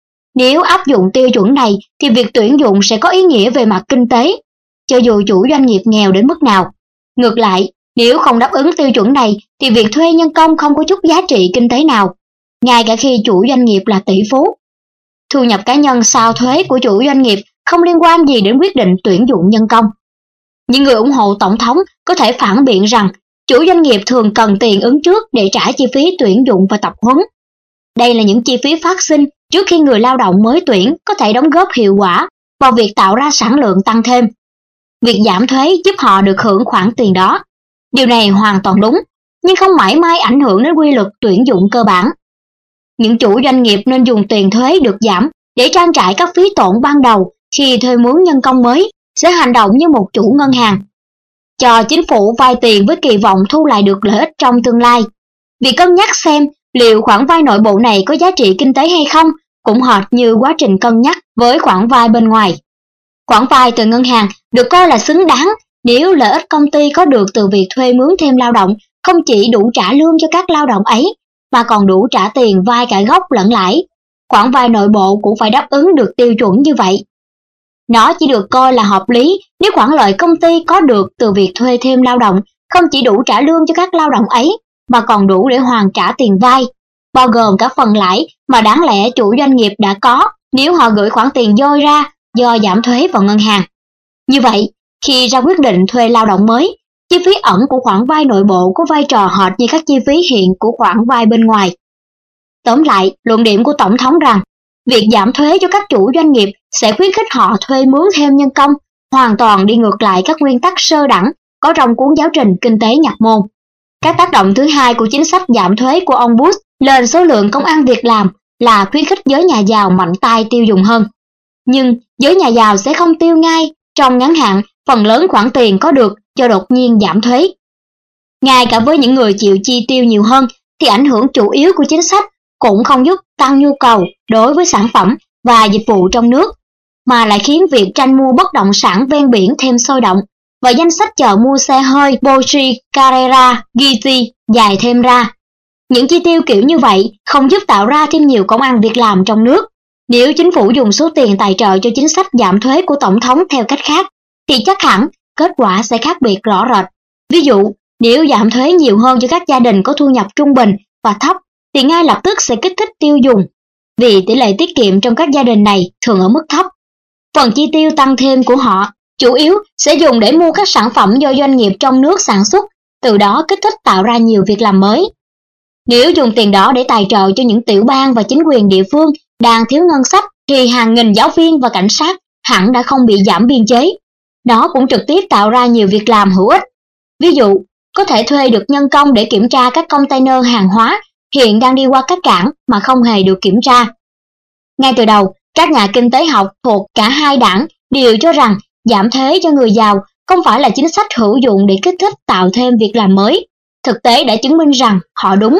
Nếu áp dụng tiêu chuẩn này thì việc tuyển dụng sẽ có ý nghĩa về mặt kinh tế, cho dù chủ doanh nghiệp nghèo đến mức nào. Ngược lại, nếu không đáp ứng tiêu chuẩn này thì việc thuê nhân công không có chút giá trị kinh tế nào, ngay cả khi chủ doanh nghiệp là tỷ phú. Thu nhập cá nhân sau thuế của chủ doanh nghiệp không liên quan gì đến quyết định tuyển dụng nhân công. Những người ủng hộ Tổng thống có thể phản biện rằng chủ doanh nghiệp thường cần tiền ứng trước để trả chi phí tuyển dụng và tập huấn. Đây là những chi phí phát sinh trước khi người lao động mới tuyển có thể đóng góp hiệu quả vào việc tạo ra sản lượng tăng thêm. Việc giảm thuế giúp họ được hưởng khoản tiền đó. Điều này hoàn toàn đúng, nhưng không mãi mãi ảnh hưởng đến quy luật tuyển dụng cơ bản. Những chủ doanh nghiệp nên dùng tiền thuế được giảm để trang trải các phí tổn ban đầu khi thuê mướn nhân công mới, sẽ hành động như một chủ ngân hàng. Cho chính phủ vay tiền với kỳ vọng thu lại được lợi ích trong tương lai. Việc cân nhắc xem liệu khoản vay nội bộ này có giá trị kinh tế hay không cũng hệt như quá trình cân nhắc với khoản vay bên ngoài. Khoản vay từ ngân hàng được coi là xứng đáng nếu lợi ích công ty có được từ việc thuê mướn thêm lao động không chỉ đủ trả lương cho các lao động ấy, mà còn đủ trả tiền vay cả gốc lẫn lãi. Khoản vay nội bộ cũng phải đáp ứng được tiêu chuẩn như vậy. Nó chỉ được coi là hợp lý nếu khoản lợi công ty có được từ việc thuê thêm lao động không chỉ đủ trả lương cho các lao động ấy, mà còn đủ để hoàn trả tiền vay, bao gồm cả phần lãi mà đáng lẽ chủ doanh nghiệp đã có nếu họ gửi khoản tiền dôi ra do giảm thuế vào ngân hàng. Như vậy, khi ra quyết định thuê lao động mới, chi phí ẩn của khoản vay nội bộ có vai trò hệt như các chi phí hiện của khoản vay bên ngoài. Tóm lại, luận điểm của Tổng thống rằng việc giảm thuế cho các chủ doanh nghiệp sẽ khuyến khích họ thuê mướn thêm nhân công, hoàn toàn đi ngược lại các nguyên tắc sơ đẳng có trong cuốn giáo trình kinh tế nhập môn. Các tác động thứ hai của chính sách giảm thuế của ông Bush lên số lượng công ăn việc làm là khuyến khích giới nhà giàu mạnh tay tiêu dùng hơn. Nhưng giới nhà giàu sẽ không tiêu ngay, trong ngắn hạn phần lớn khoản tiền có được do đột nhiên giảm thuế. Ngay cả với những người chịu chi tiêu nhiều hơn thì ảnh hưởng chủ yếu của chính sách cũng không giúp tăng nhu cầu đối với sản phẩm và dịch vụ trong nước, mà lại khiến việc tranh mua bất động sản ven biển thêm sôi động và danh sách chờ mua xe hơi Porsche Carrera GT dài thêm ra. Những chi tiêu kiểu như vậy không giúp tạo ra thêm nhiều công ăn việc làm trong nước. Nếu chính phủ dùng số tiền tài trợ cho chính sách giảm thuế của Tổng thống theo cách khác, thì chắc hẳn kết quả sẽ khác biệt rõ rệt. Ví dụ, nếu giảm thuế nhiều hơn cho các gia đình có thu nhập trung bình và thấp, thì ngay lập tức sẽ kích thích tiêu dùng, vì tỷ lệ tiết kiệm trong các gia đình này thường ở mức thấp. Phần chi tiêu tăng thêm của họ chủ yếu sẽ dùng để mua các sản phẩm do doanh nghiệp trong nước sản xuất, từ đó kích thích tạo ra nhiều việc làm mới. Nếu dùng tiền đó để tài trợ cho những tiểu bang và chính quyền địa phương đang thiếu ngân sách, thì hàng nghìn giáo viên và cảnh sát hẳn đã không bị giảm biên chế. Đó cũng trực tiếp tạo ra nhiều việc làm hữu ích. Ví dụ, có thể thuê được nhân công để kiểm tra các container hàng hóa hiện đang đi qua các cảng mà không hề được kiểm tra. Ngay từ đầu, các nhà kinh tế học thuộc cả hai đảng đều cho rằng giảm thuế cho người giàu không phải là chính sách hữu dụng để kích thích tạo thêm việc làm mới. Thực tế đã chứng minh rằng họ đúng.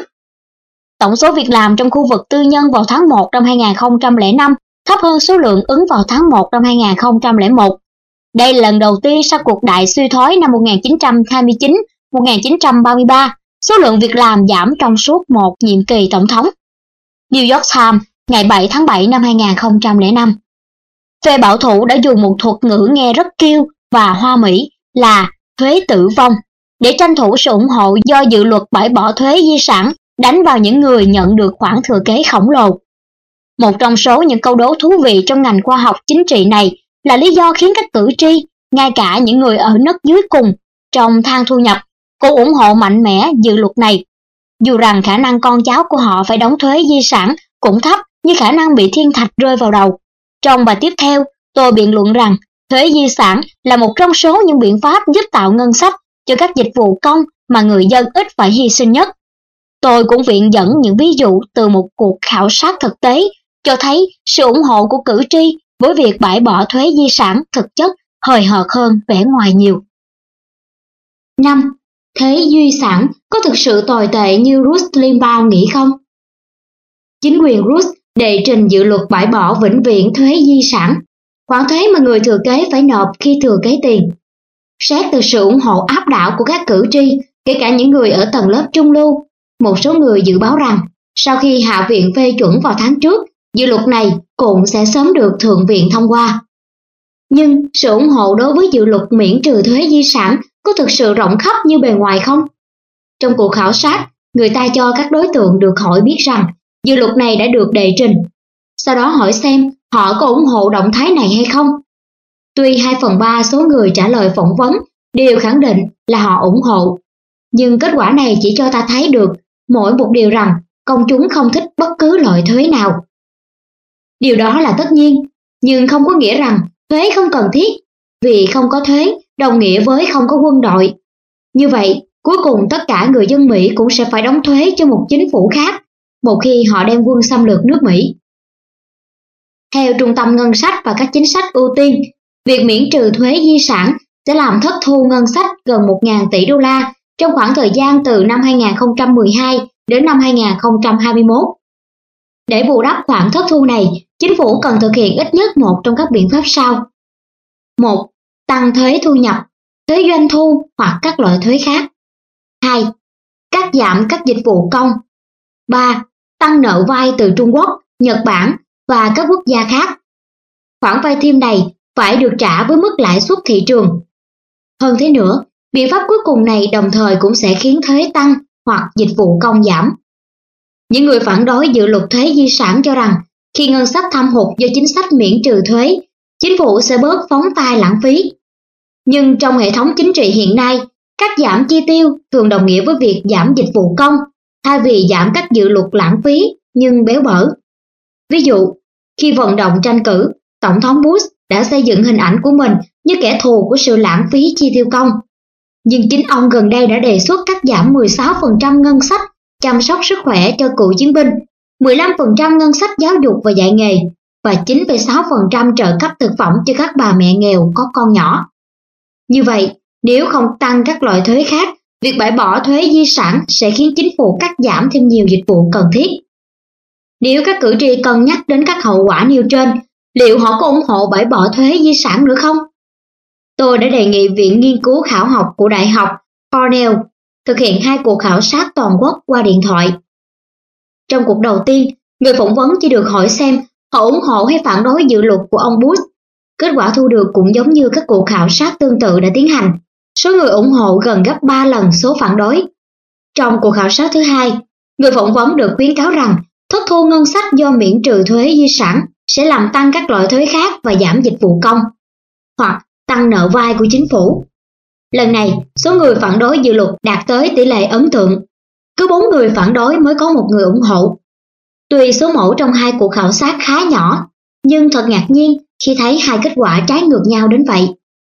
Tổng số việc làm trong khu vực tư nhân vào tháng 1 năm 2005 thấp hơn số lượng ứng vào tháng 1 năm 2001. Đây là lần đầu tiên sau cuộc đại suy thoái năm 1929 1933, số lượng việc làm giảm trong suốt một nhiệm kỳ tổng thống. New York Times, ngày 7 tháng 7 năm 2005. Phe bảo thủ đã dùng một thuật ngữ nghe rất kiêu và hoa mỹ là thuế tử vong để tranh thủ sự ủng hộ do dự luật bãi bỏ thuế di sản đánh vào những người nhận được khoản thừa kế khổng lồ. Một trong số những câu đố thú vị trong ngành khoa học chính trị này là lý do khiến các cử tri, ngay cả những người ở nấc dưới cùng trong thang thu nhập, cũng ủng hộ mạnh mẽ dự luật này, dù rằng khả năng con cháu của họ phải đóng thuế di sản cũng thấp như khả năng bị thiên thạch rơi vào đầu. Trong bài tiếp theo, tôi biện luận rằng thuế di sản là một trong số những biện pháp giúp tạo ngân sách cho các dịch vụ công mà người dân ít phải hy sinh nhất. Tôi cũng viện dẫn những ví dụ từ một cuộc khảo sát thực tế cho thấy sự ủng hộ của cử tri với việc bãi bỏ thuế di sản thực chất hời hợt hơn vẻ ngoài nhiều. 5. Thuế di sản có thực sự tồi tệ như Rush Limbaugh nghĩ không? Chính quyền Rush đệ trình dự luật bãi bỏ vĩnh viễn thuế di sản, khoản thuế mà người thừa kế phải nộp khi thừa kế tiền. Xét từ sự ủng hộ áp đảo của các cử tri, kể cả những người ở tầng lớp trung lưu, một số người dự báo rằng sau khi Hạ viện phê chuẩn vào tháng trước, dự luật này cũng sẽ sớm được Thượng viện thông qua. Nhưng sự ủng hộ đối với dự luật miễn trừ thuế di sản có thực sự rộng khắp như bề ngoài không? Trong cuộc khảo sát, người ta cho các đối tượng được hỏi biết rằng dự luật này đã được đệ trình. Sau đó hỏi xem họ có ủng hộ động thái này hay không. Tuy 2/3 số người trả lời phỏng vấn đều khẳng định là họ ủng hộ, nhưng kết quả này chỉ cho ta thấy được mỗi một điều rằng công chúng không thích bất cứ loại thuế nào. Điều đó là tất nhiên, nhưng không có nghĩa rằng thuế không cần thiết, vì không có thuế đồng nghĩa với không có quân đội. Như vậy, cuối cùng tất cả người dân Mỹ cũng sẽ phải đóng thuế cho một chính phủ khác một khi họ đem quân xâm lược nước Mỹ. Theo Trung tâm Ngân sách và các chính sách ưu tiên, việc miễn trừ thuế di sản sẽ làm thất thu ngân sách gần 1.000 tỷ đô la trong khoảng thời gian từ năm 2012 đến năm 2021. Để bù đắp khoản thất thu này, chính phủ cần thực hiện ít nhất một trong các biện pháp sau. 1. Tăng thuế thu nhập, thuế doanh thu hoặc các loại thuế khác. 2. Cắt giảm các dịch vụ công. 3. Tăng nợ vay từ Trung Quốc, Nhật Bản và các quốc gia khác. Khoản vay thêm này phải được trả với mức lãi suất thị trường. Hơn thế nữa, biện pháp cuối cùng này đồng thời cũng sẽ khiến thuế tăng hoặc dịch vụ công giảm. Những người phản đối dự luật thuế di sản cho rằng khi ngân sách thâm hụt do chính sách miễn trừ thuế, chính phủ sẽ bớt phóng tay lãng phí. Nhưng trong hệ thống chính trị hiện nay, cắt giảm chi tiêu thường đồng nghĩa với việc giảm dịch vụ công, thay vì giảm các dự luật lãng phí nhưng béo bở. Ví dụ, khi vận động tranh cử, Tổng thống Bush đã xây dựng hình ảnh của mình như kẻ thù của sự lãng phí chi tiêu công. Nhưng chính ông gần đây đã đề xuất cắt giảm 16% ngân sách chăm sóc sức khỏe cho cựu chiến binh, 15% ngân sách giáo dục và dạy nghề và 9,6% trợ cấp thực phẩm cho các bà mẹ nghèo có con nhỏ. Như vậy, nếu không tăng các loại thuế khác, việc bãi bỏ thuế di sản sẽ khiến chính phủ cắt giảm thêm nhiều dịch vụ cần thiết. Nếu các cử tri cân nhắc đến các hậu quả nêu trên, liệu họ có ủng hộ bãi bỏ thuế di sản nữa không? Tôi đã đề nghị Viện Nghiên cứu Khảo học của Đại học Cornell thực hiện 2 cuộc khảo sát toàn quốc qua điện thoại. Trong cuộc đầu tiên, người phỏng vấn chỉ được hỏi xem họ ủng hộ hay phản đối dự luật của ông Bush. Kết quả thu được cũng giống như các cuộc khảo sát tương tự đã tiến hành. Số người ủng hộ gần gấp 3 lần số phản đối. Trong cuộc khảo sát thứ hai, người phỏng vấn được khuyến cáo rằng thất thu ngân sách do miễn trừ thuế di sản sẽ làm tăng các loại thuế khác và giảm dịch vụ công, hoặc tăng nợ vay của chính phủ. Lần này, số người phản đối dự luật đạt tới tỷ lệ ấn tượng. Cứ 4 người phản đối mới có 1 người ủng hộ. Tuy số mẫu trong 2 cuộc khảo sát khá nhỏ, nhưng thật ngạc nhiên khi thấy 2 kết quả trái ngược nhau đến vậy.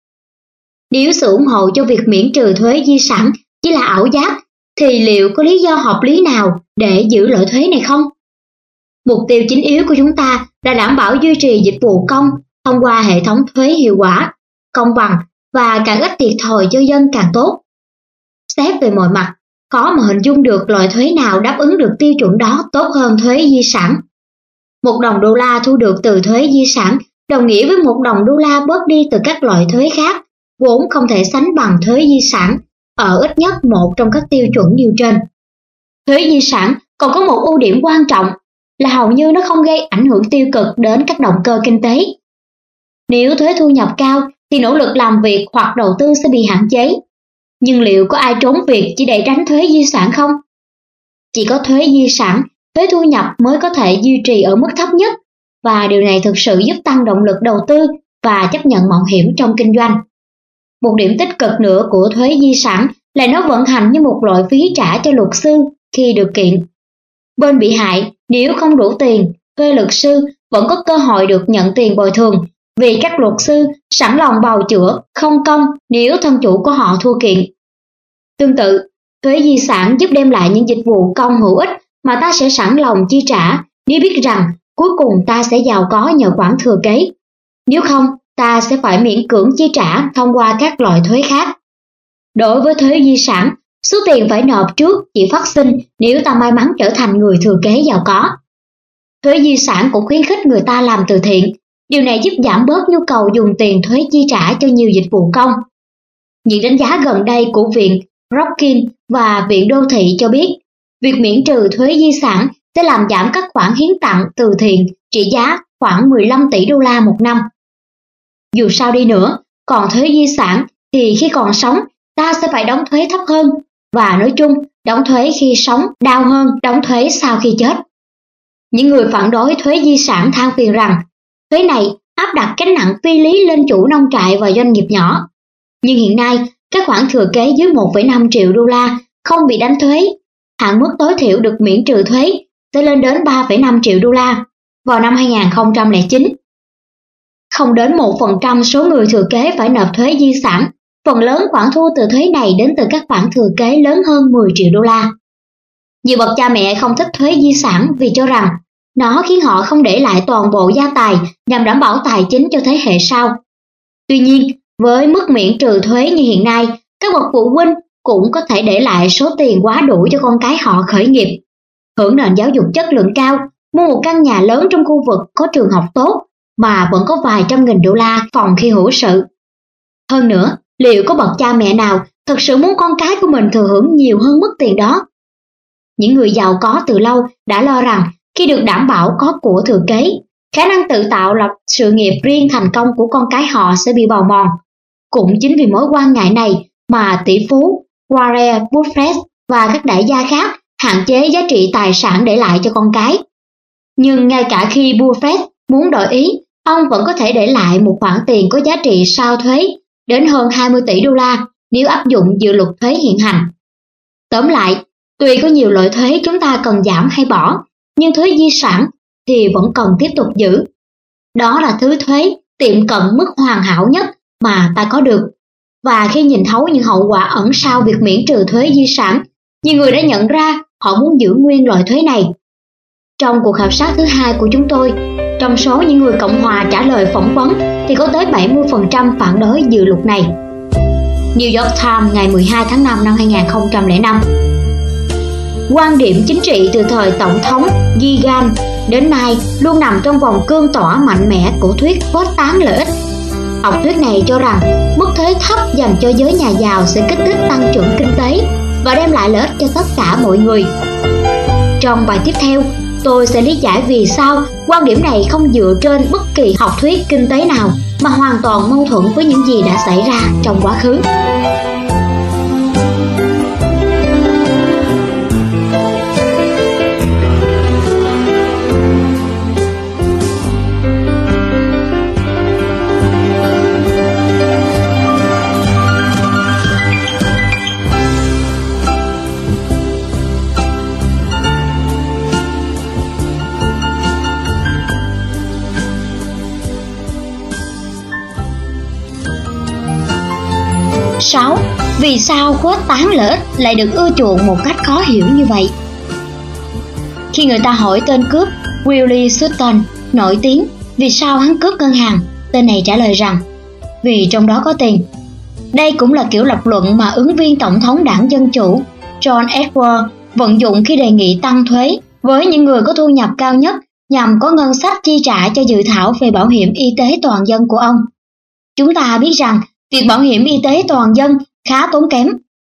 Nếu sự ủng hộ cho việc miễn trừ thuế di sản chỉ là ảo giác, thì liệu có lý do hợp lý nào để giữ loại thuế này không? Mục tiêu chính yếu của chúng ta là đảm bảo duy trì dịch vụ công thông qua hệ thống thuế hiệu quả, công bằng và càng ít thiệt thòi cho dân càng tốt. Xét về mọi mặt, khó mà hình dung được loại thuế nào đáp ứng được tiêu chuẩn đó tốt hơn thuế di sản. $1 thu được từ thuế di sản đồng nghĩa với $1 bớt đi từ các loại thuế khác, vốn không thể sánh bằng thuế di sản, ở ít nhất một trong các tiêu chuẩn nêu trên. Thuế di sản còn có một ưu điểm quan trọng là hầu như nó không gây ảnh hưởng tiêu cực đến các động cơ kinh tế. Nếu thuế thu nhập cao thì nỗ lực làm việc hoặc đầu tư sẽ bị hạn chế. Nhưng liệu có ai trốn việc chỉ để tránh thuế di sản không? Chỉ có thuế di sản, thuế thu nhập mới có thể duy trì ở mức thấp nhất, và điều này thực sự giúp tăng động lực đầu tư và chấp nhận mạo hiểm trong kinh doanh. Một điểm tích cực nữa của thuế di sản là nó vận hành như một loại phí trả cho luật sư khi được kiện. Bên bị hại nếu không đủ tiền, thuê luật sư vẫn có cơ hội được nhận tiền bồi thường, vì các luật sư sẵn lòng bào chữa không công nếu thân chủ của họ thua kiện. Tương tự, thuế di sản giúp đem lại những dịch vụ công hữu ích mà ta sẽ sẵn lòng chi trả nếu biết rằng cuối cùng ta sẽ giàu có nhờ khoản thừa kế. Nếu không, ta sẽ phải miễn cưỡng chi trả thông qua các loại thuế khác. Đối với thuế di sản, số tiền phải nộp trước chỉ phát sinh nếu ta may mắn trở thành người thừa kế giàu có. Thuế di sản cũng khuyến khích người ta làm từ thiện. Điều này giúp giảm bớt nhu cầu dùng tiền thuế chi trả cho nhiều dịch vụ công. Những đánh giá gần đây của Viện Brookings và Viện Đô thị cho biết, việc miễn trừ thuế di sản sẽ làm giảm các khoản hiến tặng từ thiện trị giá khoảng 15 tỷ đô la một năm. Dù sao đi nữa, còn thuế di sản thì khi còn sống ta sẽ phải đóng thuế thấp hơn, và nói chung đóng thuế khi sống đau hơn đóng thuế sau khi chết. Những người phản đối thuế di sản than phiền rằng thuế này áp đặt gánh nặng phi lý lên chủ nông trại và doanh nghiệp nhỏ. Nhưng hiện nay, các khoản thừa kế dưới 1,5 triệu đô la không bị đánh thuế. Hạn mức tối thiểu được miễn trừ thuế sẽ lên đến 3,5 triệu đô la vào năm 2009. Không đến 1% số người thừa kế phải nộp thuế di sản. Phần lớn khoản thu từ thuế này đến từ các khoản thừa kế lớn hơn 10 triệu đô la. Nhiều bậc cha mẹ không thích thuế di sản vì cho rằng nó khiến họ không để lại toàn bộ gia tài nhằm đảm bảo tài chính cho thế hệ sau. Tuy nhiên, với mức miễn trừ thuế như hiện nay, các bậc phụ huynh cũng có thể để lại số tiền quá đủ cho con cái họ khởi nghiệp, hưởng nền giáo dục chất lượng cao, mua một căn nhà lớn trong khu vực có trường học tốt mà vẫn có vài trăm nghìn đô la phòng khi hữu sự. Hơn nữa, liệu có bậc cha mẹ nào thật sự muốn con cái của mình thừa hưởng nhiều hơn mức tiền đó? Những người giàu có từ lâu đã lo rằng khi được đảm bảo có của thừa kế, khả năng tự tạo lập sự nghiệp riêng thành công của con cái họ sẽ bị bào mòn. Cũng chính vì mối quan ngại này mà tỷ phú Warren Buffett và các đại gia khác hạn chế giá trị tài sản để lại cho con cái. Nhưng ngay cả khi Buffett muốn đổi ý, ông vẫn có thể để lại một khoản tiền có giá trị sau thuế đến hơn 20 tỷ đô la nếu áp dụng dự luật thuế hiện hành. Tóm lại, tuy có nhiều loại thuế chúng ta cần giảm hay bỏ, nhưng thuế di sản thì vẫn cần tiếp tục giữ. Đó là thứ thuế tiệm cận mức hoàn hảo nhất mà ta có được. Và khi nhìn thấu những hậu quả ẩn sau việc miễn trừ thuế di sản, nhiều người đã nhận ra họ muốn giữ nguyên loại thuế này. Trong cuộc khảo sát thứ hai của chúng tôi, trong số những người Cộng hòa trả lời phỏng vấn thì có tới 70% phản đối dự luật này. New York Times ngày 12 tháng 5 năm 2005. Quan điểm chính trị từ thời Tổng thống Reagan đến nay luôn nằm trong vòng cương tỏa mạnh mẽ của thuyết khuếch tán lợi ích. Học thuyết này cho rằng mức thuế thấp dành cho giới nhà giàu sẽ kích thích tăng trưởng kinh tế và đem lại lợi ích cho tất cả mọi người. Trong bài tiếp theo, tôi sẽ lý giải vì sao quan điểm này không dựa trên bất kỳ học thuyết kinh tế nào mà hoàn toàn mâu thuẫn với những gì đã xảy ra trong quá khứ. Vì sao khuếch tán lợi ích lại được ưa chuộng một cách khó hiểu như vậy? Khi người ta hỏi tên cướp Willie Sutton nổi tiếng vì sao hắn cướp ngân hàng, tên này trả lời rằng vì trong đó có tiền. Đây cũng là kiểu lập luận mà ứng viên tổng thống đảng Dân Chủ John Edwards vận dụng khi đề nghị tăng thuế với những người có thu nhập cao nhất nhằm có ngân sách chi trả cho dự thảo về bảo hiểm y tế toàn dân của ông. Chúng ta biết rằng việc bảo hiểm y tế toàn dân khá tốn kém.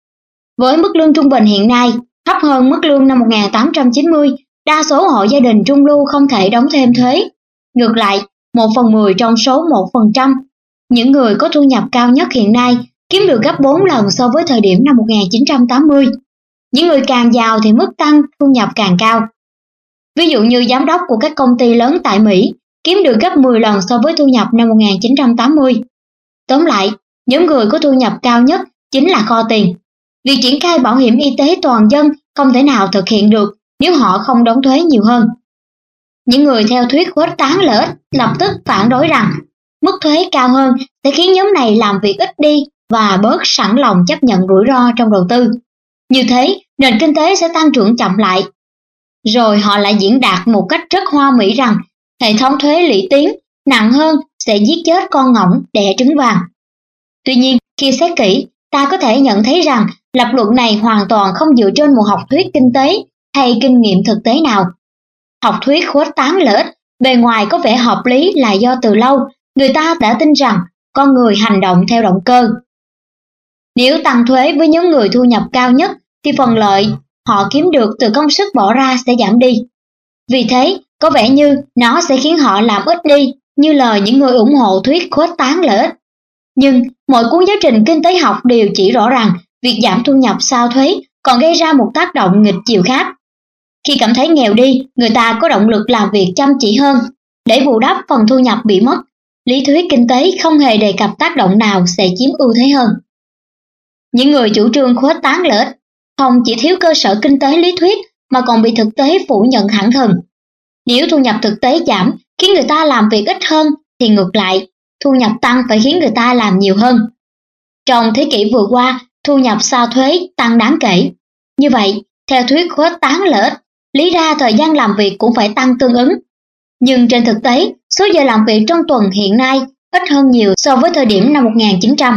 Với mức lương trung bình hiện nay thấp hơn mức lương năm 1890, đa số hộ gia đình trung lưu không thể đóng thêm thuế. Ngược lại, 1/10 trong số 1%, những người có thu nhập cao nhất hiện nay kiếm được gấp 4 lần so với thời điểm năm 1980. Những người càng giàu thì mức tăng thu nhập càng cao. Ví dụ như giám đốc của các công ty lớn tại Mỹ kiếm được gấp 10 lần so với thu nhập năm 1980. Tóm lại, nhóm người có thu nhập cao nhất chính là kho tiền. Việc triển khai bảo hiểm y tế toàn dân không thể nào thực hiện được nếu họ không đóng thuế nhiều hơn. Những người theo thuyết khuếch tán lợi ích lập tức phản đối rằng mức thuế cao hơn sẽ khiến nhóm này làm việc ít đi và bớt sẵn lòng chấp nhận rủi ro trong đầu tư. Như thế, nền kinh tế sẽ tăng trưởng chậm lại. Rồi họ lại diễn đạt một cách rất hoa mỹ rằng hệ thống thuế lũy tiến nặng hơn sẽ giết chết con ngỗng đẻ trứng vàng. Tuy nhiên, khi xét kỹ, ta có thể nhận thấy rằng lập luận này hoàn toàn không dựa trên một học thuyết kinh tế hay kinh nghiệm thực tế nào. Học thuyết khuếch tán lợi ích bề ngoài có vẻ hợp lý là do từ lâu người ta đã tin rằng con người hành động theo động cơ. Nếu tăng thuế với nhóm người thu nhập cao nhất thì phần lợi họ kiếm được từ công sức bỏ ra sẽ giảm đi. Vì thế, có vẻ như nó sẽ khiến họ làm ít đi, như lời những người ủng hộ thuyết khuếch tán lợi ích. Nhưng mọi cuốn giáo trình kinh tế học đều chỉ rõ rằng việc giảm thu nhập sau thuế còn gây ra một tác động nghịch chiều khác. Khi cảm thấy nghèo đi, người ta có động lực làm việc chăm chỉ hơn. Để bù đắp phần thu nhập bị mất, lý thuyết kinh tế không hề đề cập tác động nào sẽ chiếm ưu thế hơn. Những người chủ trương khuếch tán lợi ích không chỉ thiếu cơ sở kinh tế lý thuyết mà còn bị thực tế phủ nhận thẳng thừng. Nếu thu nhập thực tế giảm khiến người ta làm việc ít hơn thì ngược lại, thu nhập tăng phải khiến người ta làm nhiều hơn. Trong thế kỷ vừa qua, thu nhập sau thuế tăng đáng kể. Như vậy, theo thuyết khuếch tán lợi ích, lý ra thời gian làm việc cũng phải tăng tương ứng. Nhưng trên thực tế, số giờ làm việc trong tuần hiện nay ít hơn nhiều so với thời điểm năm 1900.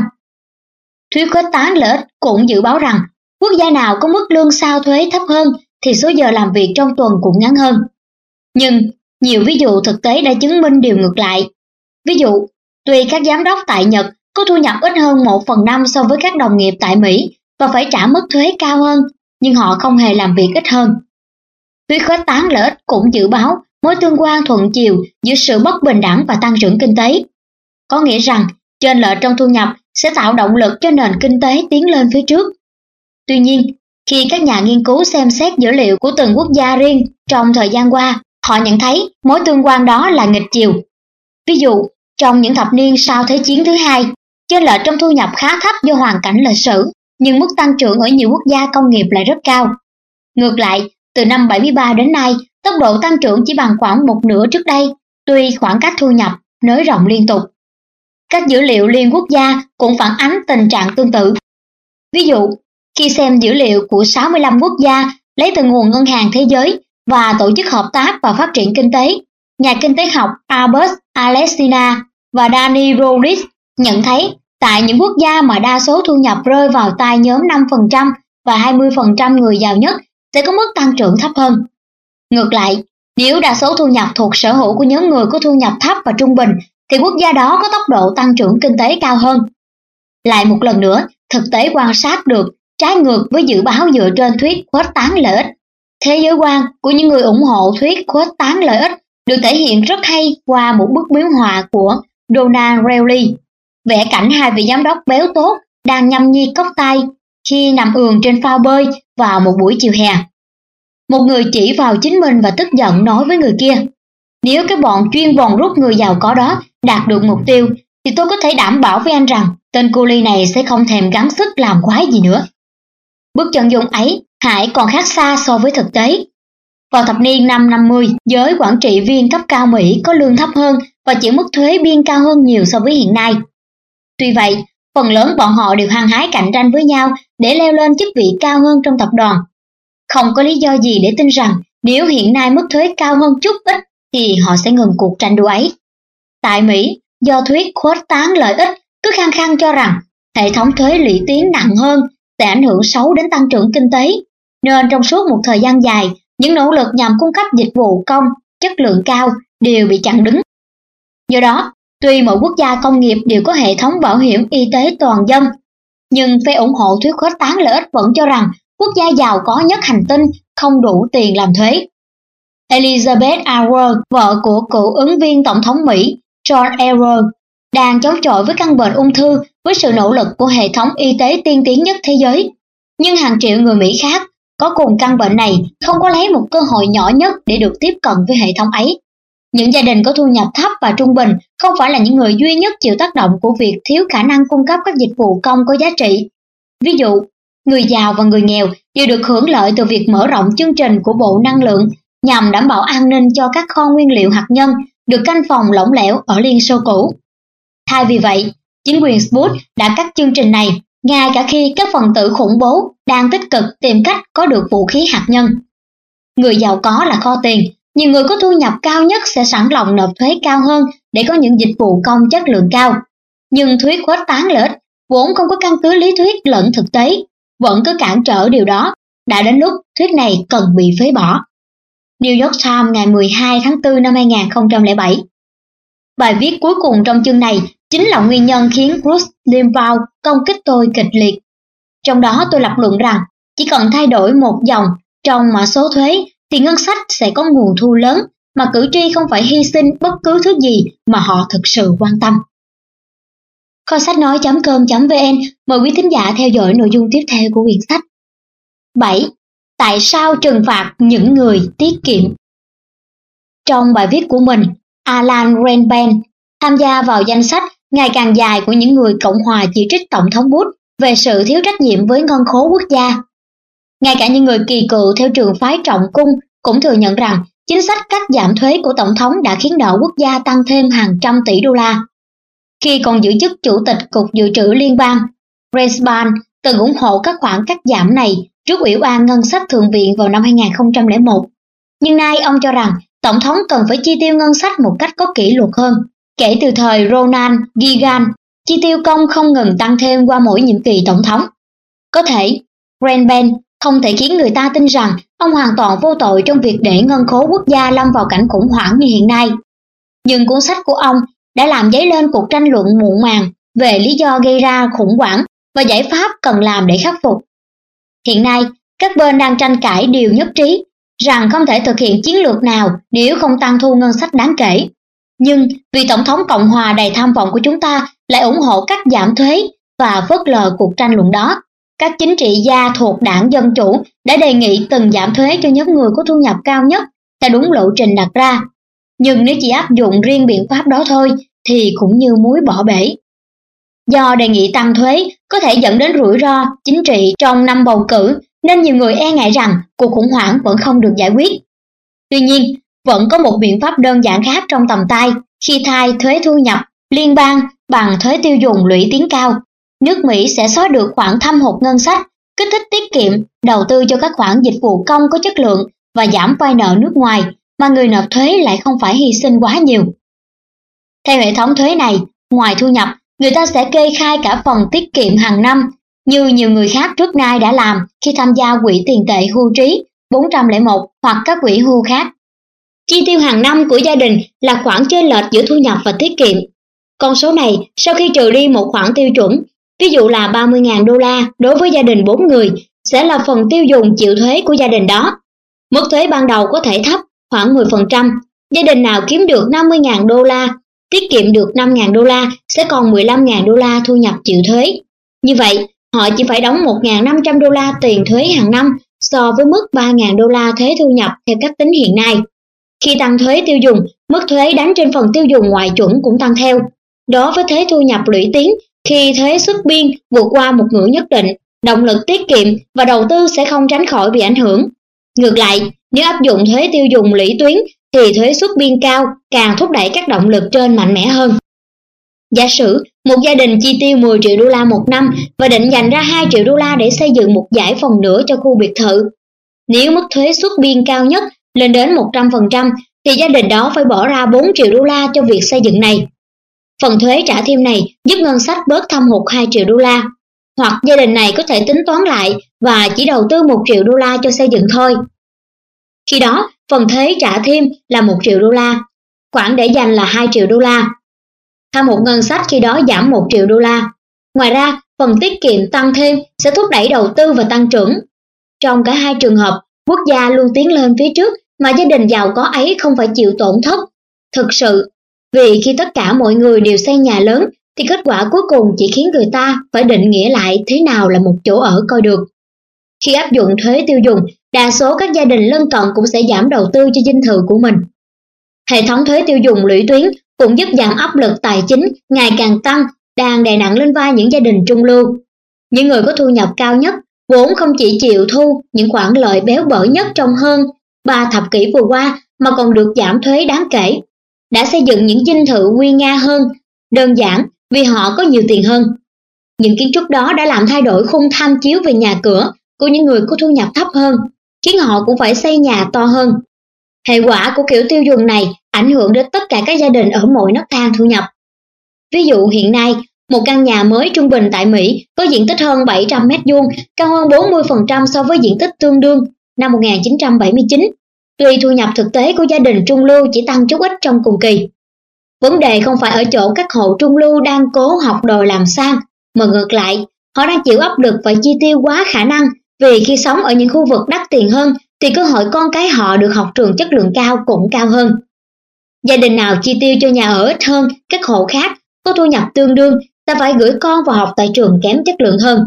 Thuyết khuếch tán lợi ích cũng dự báo rằng quốc gia nào có mức lương sau thuế thấp hơn thì số giờ làm việc trong tuần cũng ngắn hơn. Nhưng nhiều ví dụ thực tế đã chứng minh điều ngược lại. Ví dụ, tuy các giám đốc tại Nhật có thu nhập ít hơn 1/5 so với các đồng nghiệp tại Mỹ và phải trả mức thuế cao hơn, nhưng họ không hề làm việc ít hơn. Thuyết khuếch tán lợi ích cũng dự báo mối tương quan thuận chiều giữa sự bất bình đẳng và tăng trưởng kinh tế. Có nghĩa rằng chênh lệch trong thu nhập sẽ tạo động lực cho nền kinh tế tiến lên phía trước. Tuy nhiên, khi các nhà nghiên cứu xem xét dữ liệu của từng quốc gia riêng trong thời gian qua, họ nhận thấy mối tương quan đó là nghịch chiều. Ví dụ, trong những thập niên sau Thế chiến thứ hai, chênh lệch trong thu nhập khá thấp do hoàn cảnh lịch sử, nhưng mức tăng trưởng ở nhiều quốc gia công nghiệp lại rất cao. Ngược lại, từ năm 73 đến nay, tốc độ tăng trưởng chỉ bằng khoảng một nửa trước đây, tuy khoảng cách thu nhập nới rộng liên tục. Các dữ liệu liên quốc gia cũng phản ánh tình trạng tương tự. Ví dụ, khi xem dữ liệu của 65 quốc gia lấy từ nguồn Ngân hàng Thế giới và Tổ chức Hợp tác và Phát triển Kinh tế, nhà kinh tế học Albert Alexina và Danny Rollis nhận thấy tại những quốc gia mà đa số thu nhập rơi vào tay nhóm 5% và 20% người giàu nhất sẽ có mức tăng trưởng thấp hơn. Ngược lại, nếu đa số thu nhập thuộc sở hữu của nhóm người có thu nhập thấp và trung bình thì quốc gia đó có tốc độ tăng trưởng kinh tế cao hơn. Lại một lần nữa, thực tế quan sát được trái ngược với dự báo dựa trên thuyết khuếch tán lợi ích. Thế giới quan của những người ủng hộ thuyết khuếch tán lợi ích được thể hiện rất hay qua một bức biếm họa của Donald Reilly, vẽ cảnh hai vị giám đốc béo tốt đang nhâm nhi cốc tay khi nằm ườn trên phao bơi vào một buổi chiều hè. Một người chỉ vào chính mình và tức giận nói với người kia: "Nếu cái bọn chuyên vòn rút người giàu có đó đạt được mục tiêu, thì tôi có thể đảm bảo với anh rằng tên cu li này sẽ không thèm gắng sức làm quái gì nữa." Bức chân dung ấy hãy còn khác xa so với thực tế. Vào thập niên năm 50, giới quản trị viên cấp cao Mỹ có lương thấp hơn và chịu mức thuế biên cao hơn nhiều so với hiện nay. Tuy vậy, phần lớn bọn họ đều hăng hái cạnh tranh với nhau để leo lên chức vị cao hơn trong tập đoàn. Không có lý do gì để tin rằng nếu hiện nay mức thuế cao hơn chút ít thì họ sẽ ngừng cuộc tranh đua ấy. Tại Mỹ, do thuyết khuếch tán lợi ích cứ khăng khăng cho rằng hệ thống thuế lũy tiến nặng hơn sẽ ảnh hưởng xấu đến tăng trưởng kinh tế, nên trong suốt một thời gian dài, những nỗ lực nhằm cung cấp dịch vụ công chất lượng cao đều bị chặn đứng. Do đó, tuy mỗi quốc gia công nghiệp đều có hệ thống bảo hiểm y tế toàn dân, Nhưng phe ủng hộ thuyết khuếch tán lợi ích vẫn cho rằng quốc gia giàu có nhất hành tinh không đủ tiền làm thuế. Elizabeth Warren, vợ của cựu ứng viên tổng thống Mỹ John Erwin, đang chống chọi với căn bệnh ung thư với sự nỗ lực của hệ thống y tế tiên tiến nhất thế giới. Nhưng hàng triệu người Mỹ khác có cùng căn bệnh này không có lấy một cơ hội nhỏ nhất để được tiếp cận với hệ thống ấy. Những gia đình có thu nhập thấp và trung bình không phải là những người duy nhất chịu tác động của việc thiếu khả năng cung cấp các dịch vụ công có giá trị. Ví dụ, người giàu và người nghèo đều được hưởng lợi từ việc mở rộng chương trình của Bộ Năng lượng nhằm đảm bảo an ninh cho các kho nguyên liệu hạt nhân được canh phòng lỏng lẻo ở Liên Xô cũ. Thay vì vậy, chính quyền Bush đã cắt chương trình này ngay cả khi các phần tử khủng bố đang tích cực tìm cách có được vũ khí hạt nhân. Người giàu có là kho tiền, nhiều người có thu nhập cao nhất sẽ sẵn lòng nộp thuế cao hơn để có những dịch vụ công chất lượng cao. Nhưng thuyết khuếch tán lợi ích vốn không có căn cứ lý thuyết lẫn thực tế, vẫn cứ cản trở điều đó. Đã đến lúc thuyết này cần bị phế bỏ. New York Times ngày 12 tháng 4 năm 2007. Bài viết cuối cùng trong chương này chính là nguyên nhân khiến Rush Limbaugh công kích tôi kịch liệt. Trong đó tôi lập luận rằng chỉ cần thay đổi một dòng trong mã số thuế thì ngân sách sẽ có nguồn thu lớn mà cử tri không phải hy sinh bất cứ thứ gì mà họ thực sự quan tâm. Kho sách nói.com.vn mời quý thính giả theo dõi nội dung tiếp theo của quyển sách. 7. Tại sao trừng phạt những người tiết kiệm? Trong bài viết của mình, Alan Renben tham gia vào danh sách ngày càng dài của những người Cộng hòa chỉ trích Tổng thống Bush về sự thiếu trách nhiệm với ngân khố quốc gia. Ngay cả những người kỳ cựu theo trường phái trọng cung cũng thừa nhận rằng chính sách cắt giảm thuế của Tổng thống đã khiến nợ quốc gia tăng thêm hàng trăm tỷ đô la. Khi còn giữ chức Chủ tịch Cục Dự trữ Liên bang, Greenspan từng ủng hộ các khoản cắt giảm này trước Ủy ban Ngân sách Thượng viện vào năm 2001. Nhưng nay ông cho rằng Tổng thống cần phải chi tiêu ngân sách một cách có kỷ luật hơn. Kể từ thời Ronald Reagan, chi tiêu công không ngừng tăng thêm qua mỗi nhiệm kỳ tổng thống. Có thể, Renben không thể khiến người ta tin rằng ông hoàn toàn vô tội trong việc để ngân khố quốc gia lâm vào cảnh khủng hoảng như hiện nay. Nhưng cuốn sách của ông đã làm dấy lên cuộc tranh luận muộn màng về lý do gây ra khủng hoảng và giải pháp cần làm để khắc phục. Hiện nay, các bên đang tranh cãi đều nhất trí rằng không thể thực hiện chiến lược nào nếu không tăng thu ngân sách đáng kể. Nhưng vì Tổng thống Cộng hòa đầy tham vọng của chúng ta lại ủng hộ cắt giảm thuế và phớt lờ cuộc tranh luận đó, các chính trị gia thuộc đảng Dân Chủ đã đề nghị từng giảm thuế cho nhóm người có thu nhập cao nhất theo đúng lộ trình đặt ra. Nhưng nếu chỉ áp dụng riêng biện pháp đó thôi thì cũng như muối bỏ bể. Do đề nghị tăng thuế có thể dẫn đến rủi ro chính trị trong năm bầu cử nên nhiều người e ngại rằng cuộc khủng hoảng vẫn không được giải quyết. Tuy nhiên, vẫn có một biện pháp đơn giản khác trong tầm tay khi thay thuế thu nhập liên bang bằng thuế tiêu dùng lũy tiến cao. Nước Mỹ sẽ xóa được khoản thâm hụt ngân sách, kích thích tiết kiệm, đầu tư cho các khoản dịch vụ công có chất lượng và giảm vay nợ nước ngoài mà người nộp thuế lại không phải hy sinh quá nhiều. Theo hệ thống thuế này, ngoài thu nhập, người ta sẽ kê khai cả phần tiết kiệm hàng năm như nhiều người khác trước nay đã làm khi tham gia quỹ tiền tệ hưu trí 401 hoặc các quỹ hưu khác. Chi tiêu hàng năm của gia đình là khoản chênh lệch giữa thu nhập và tiết kiệm. Con số này sau khi trừ đi một khoản tiêu chuẩn, ví dụ là 30.000 đô la đối với gia đình 4 người, sẽ là phần tiêu dùng chịu thuế của gia đình đó. Mức thuế ban đầu có thể thấp, khoảng 10%. Gia đình nào kiếm được 50.000 đô la, tiết kiệm được 5.000 đô la sẽ còn 15.000 đô la thu nhập chịu thuế. Như vậy, họ chỉ phải đóng 1.500 đô la tiền thuế hàng năm so với mức 3.000 đô la thuế thu nhập theo cách tính hiện nay. Khi tăng thuế tiêu dùng, mức thuế đánh trên phần tiêu dùng ngoài chuẩn cũng tăng theo. Đối với thuế thu nhập lũy tiến, khi thuế xuất biên vượt qua một ngưỡng nhất định, động lực tiết kiệm và đầu tư sẽ không tránh khỏi bị ảnh hưởng. Ngược lại, nếu áp dụng thuế tiêu dùng lũy tuyến thì thuế xuất biên cao càng thúc đẩy các động lực trên mạnh mẽ hơn. Giả sử một gia đình chi tiêu 10 triệu đô la một năm và định dành ra 2 triệu đô la để xây dựng một dãy phòng nữa cho khu biệt thự. Nếu mức thuế xuất biên cao nhất lên đến 100% thì gia đình đó phải bỏ ra 4 triệu đô la cho việc xây dựng này. Phần thuế trả thêm này giúp ngân sách bớt thâm hụt 2 triệu đô la. Hoặc gia đình này có thể tính toán lại và chỉ đầu tư 1 triệu đô la cho xây dựng thôi. Khi đó, phần thuế trả thêm là 1 triệu đô la, khoản để dành là 2 triệu đô la. Thâm hụt ngân sách khi đó giảm 1 triệu đô la. Ngoài ra, phần tiết kiệm tăng thêm sẽ thúc đẩy đầu tư và tăng trưởng. Trong cả hai trường hợp, quốc gia luôn tiến lên phía trước mà gia đình giàu có ấy không phải chịu tổn thất. Thực sự, vì khi tất cả mọi người đều xây nhà lớn thì kết quả cuối cùng chỉ khiến người ta phải định nghĩa lại thế nào là một chỗ ở coi được. Khi áp dụng thuế tiêu dùng, đa số các gia đình lân cận cũng sẽ giảm đầu tư cho dinh thự của mình. Hệ thống thuế tiêu dùng lũy tuyến cũng giúp giảm áp lực tài chính ngày càng tăng, đang đè nặng lên vai những gia đình trung lưu. Những người có thu nhập cao nhất vốn không chỉ chịu thu những khoản lợi béo bở nhất trong hơn 3 thập kỷ vừa qua mà còn được giảm thuế đáng kể, đã xây dựng những dinh thự nguy nga hơn, đơn giản vì họ có nhiều tiền hơn. Những kiến trúc đó đã làm thay đổi khung tham chiếu về nhà cửa của những người có thu nhập thấp hơn, khiến họ cũng phải xây nhà to hơn. Hệ quả của kiểu tiêu dùng này ảnh hưởng đến tất cả các gia đình ở mọi nấc thang thu nhập. Ví dụ hiện nay, một căn nhà mới trung bình tại Mỹ có diện tích hơn 700 m², cao hơn 40% so với diện tích tương đương năm 1979. Tuy thu nhập thực tế của gia đình trung lưu chỉ tăng chút ít trong cùng kỳ. Vấn đề không phải ở chỗ các hộ trung lưu đang cố học đòi làm sang, mà ngược lại, họ đang chịu áp lực phải chi tiêu quá khả năng vì khi sống ở những khu vực đắt tiền hơn thì cơ hội con cái họ được học trường chất lượng cao cũng cao hơn. Gia đình nào chi tiêu cho nhà ở ít hơn các hộ khác có thu nhập tương đương, ta phải gửi con vào học tại trường kém chất lượng hơn.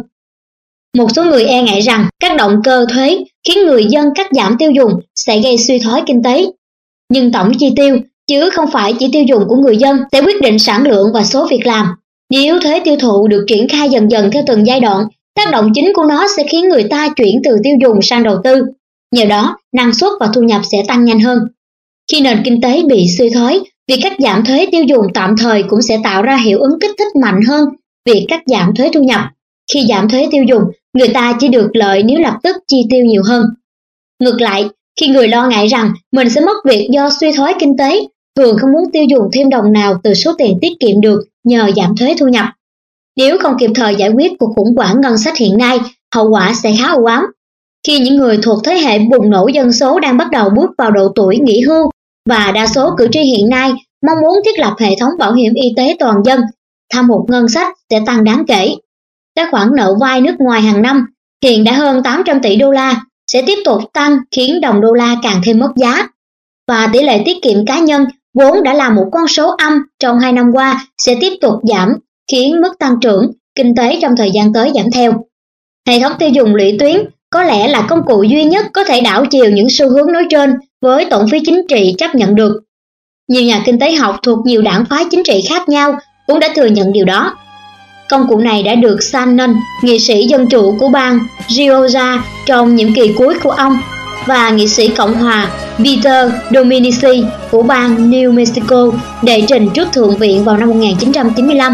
Một số người e ngại rằng các động cơ thuế khiến người dân cắt giảm tiêu dùng sẽ gây suy thoái kinh tế. Nhưng tổng chi tiêu, chứ không phải chỉ tiêu dùng của người dân, sẽ quyết định sản lượng và số việc làm. Nếu thuế tiêu thụ được triển khai dần dần theo từng giai đoạn, tác động chính của nó sẽ khiến người ta chuyển từ tiêu dùng sang đầu tư. Nhờ đó, năng suất và thu nhập sẽ tăng nhanh hơn. Khi nền kinh tế bị suy thoái, việc cắt giảm thuế tiêu dùng tạm thời cũng sẽ tạo ra hiệu ứng kích thích mạnh hơn việc cắt giảm thuế thu nhập. Khi giảm thuế tiêu dùng, người ta chỉ được lợi nếu lập tức chi tiêu nhiều hơn. Ngược lại, khi người lo ngại rằng mình sẽ mất việc do suy thoái kinh tế, thường không muốn tiêu dùng thêm đồng nào từ số tiền tiết kiệm được nhờ giảm thuế thu nhập. Nếu không kịp thời giải quyết cuộc khủng hoảng ngân sách hiện nay, hậu quả sẽ khá u ám. Khi những người thuộc thế hệ bùng nổ dân số đang bắt đầu bước vào độ tuổi nghỉ hưu và đa số cử tri hiện nay mong muốn thiết lập hệ thống bảo hiểm y tế toàn dân, thâm hụt ngân sách sẽ tăng đáng kể. Các khoản nợ vay nước ngoài hàng năm hiện đã hơn 800 tỷ đô la sẽ tiếp tục tăng khiến đồng đô la càng thêm mất giá. Và tỷ lệ tiết kiệm cá nhân vốn đã là một con số âm trong 2 năm qua sẽ tiếp tục giảm khiến mức tăng trưởng kinh tế trong thời gian tới giảm theo. Hệ thống tiêu dùng lũy tuyến có lẽ là công cụ duy nhất có thể đảo chiều những xu hướng nói trên với tổng phí chính trị chấp nhận được. Nhiều nhà kinh tế học thuộc nhiều đảng phái chính trị khác nhau cũng đã thừa nhận điều đó. Công cụ này đã được Shannon, nghị sĩ dân chủ của bang Georgia trong nhiệm kỳ cuối của ông, và nghị sĩ Cộng hòa Peter Domenici của bang New Mexico đệ trình trước Thượng viện vào năm 1995.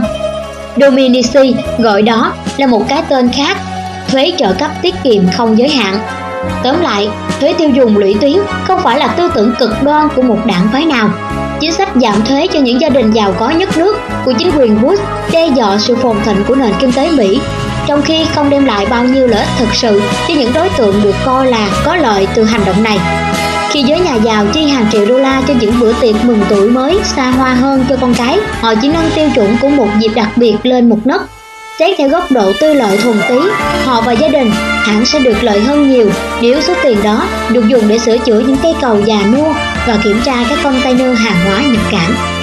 Domenici gọi đó là một cái tên khác, thuế trợ cấp tiết kiệm không giới hạn. Tóm lại, thuế tiêu dùng lũy tuyến không phải là tư tưởng cực đoan của một đảng phái nào. Chính sách giảm thuế cho những gia đình giàu có nhất nước của chính quyền Bush đe dọa sự phồn thịnh của nền kinh tế Mỹ, trong khi không đem lại bao nhiêu lợi ích thực sự cho những đối tượng được coi là có lợi từ hành động này. Khi giới nhà giàu chi hàng triệu đô la cho những bữa tiệc mừng tuổi mới xa hoa hơn cho con cái, họ chỉ nâng tiêu chuẩn của một dịp đặc biệt lên một nấc. Xét theo góc độ tư lợi thuần túy, họ và gia đình hẳn sẽ được lợi hơn nhiều nếu số tiền đó được dùng để sửa chữa những cây cầu già nua và kiểm tra các container hàng hóa nhập cảng.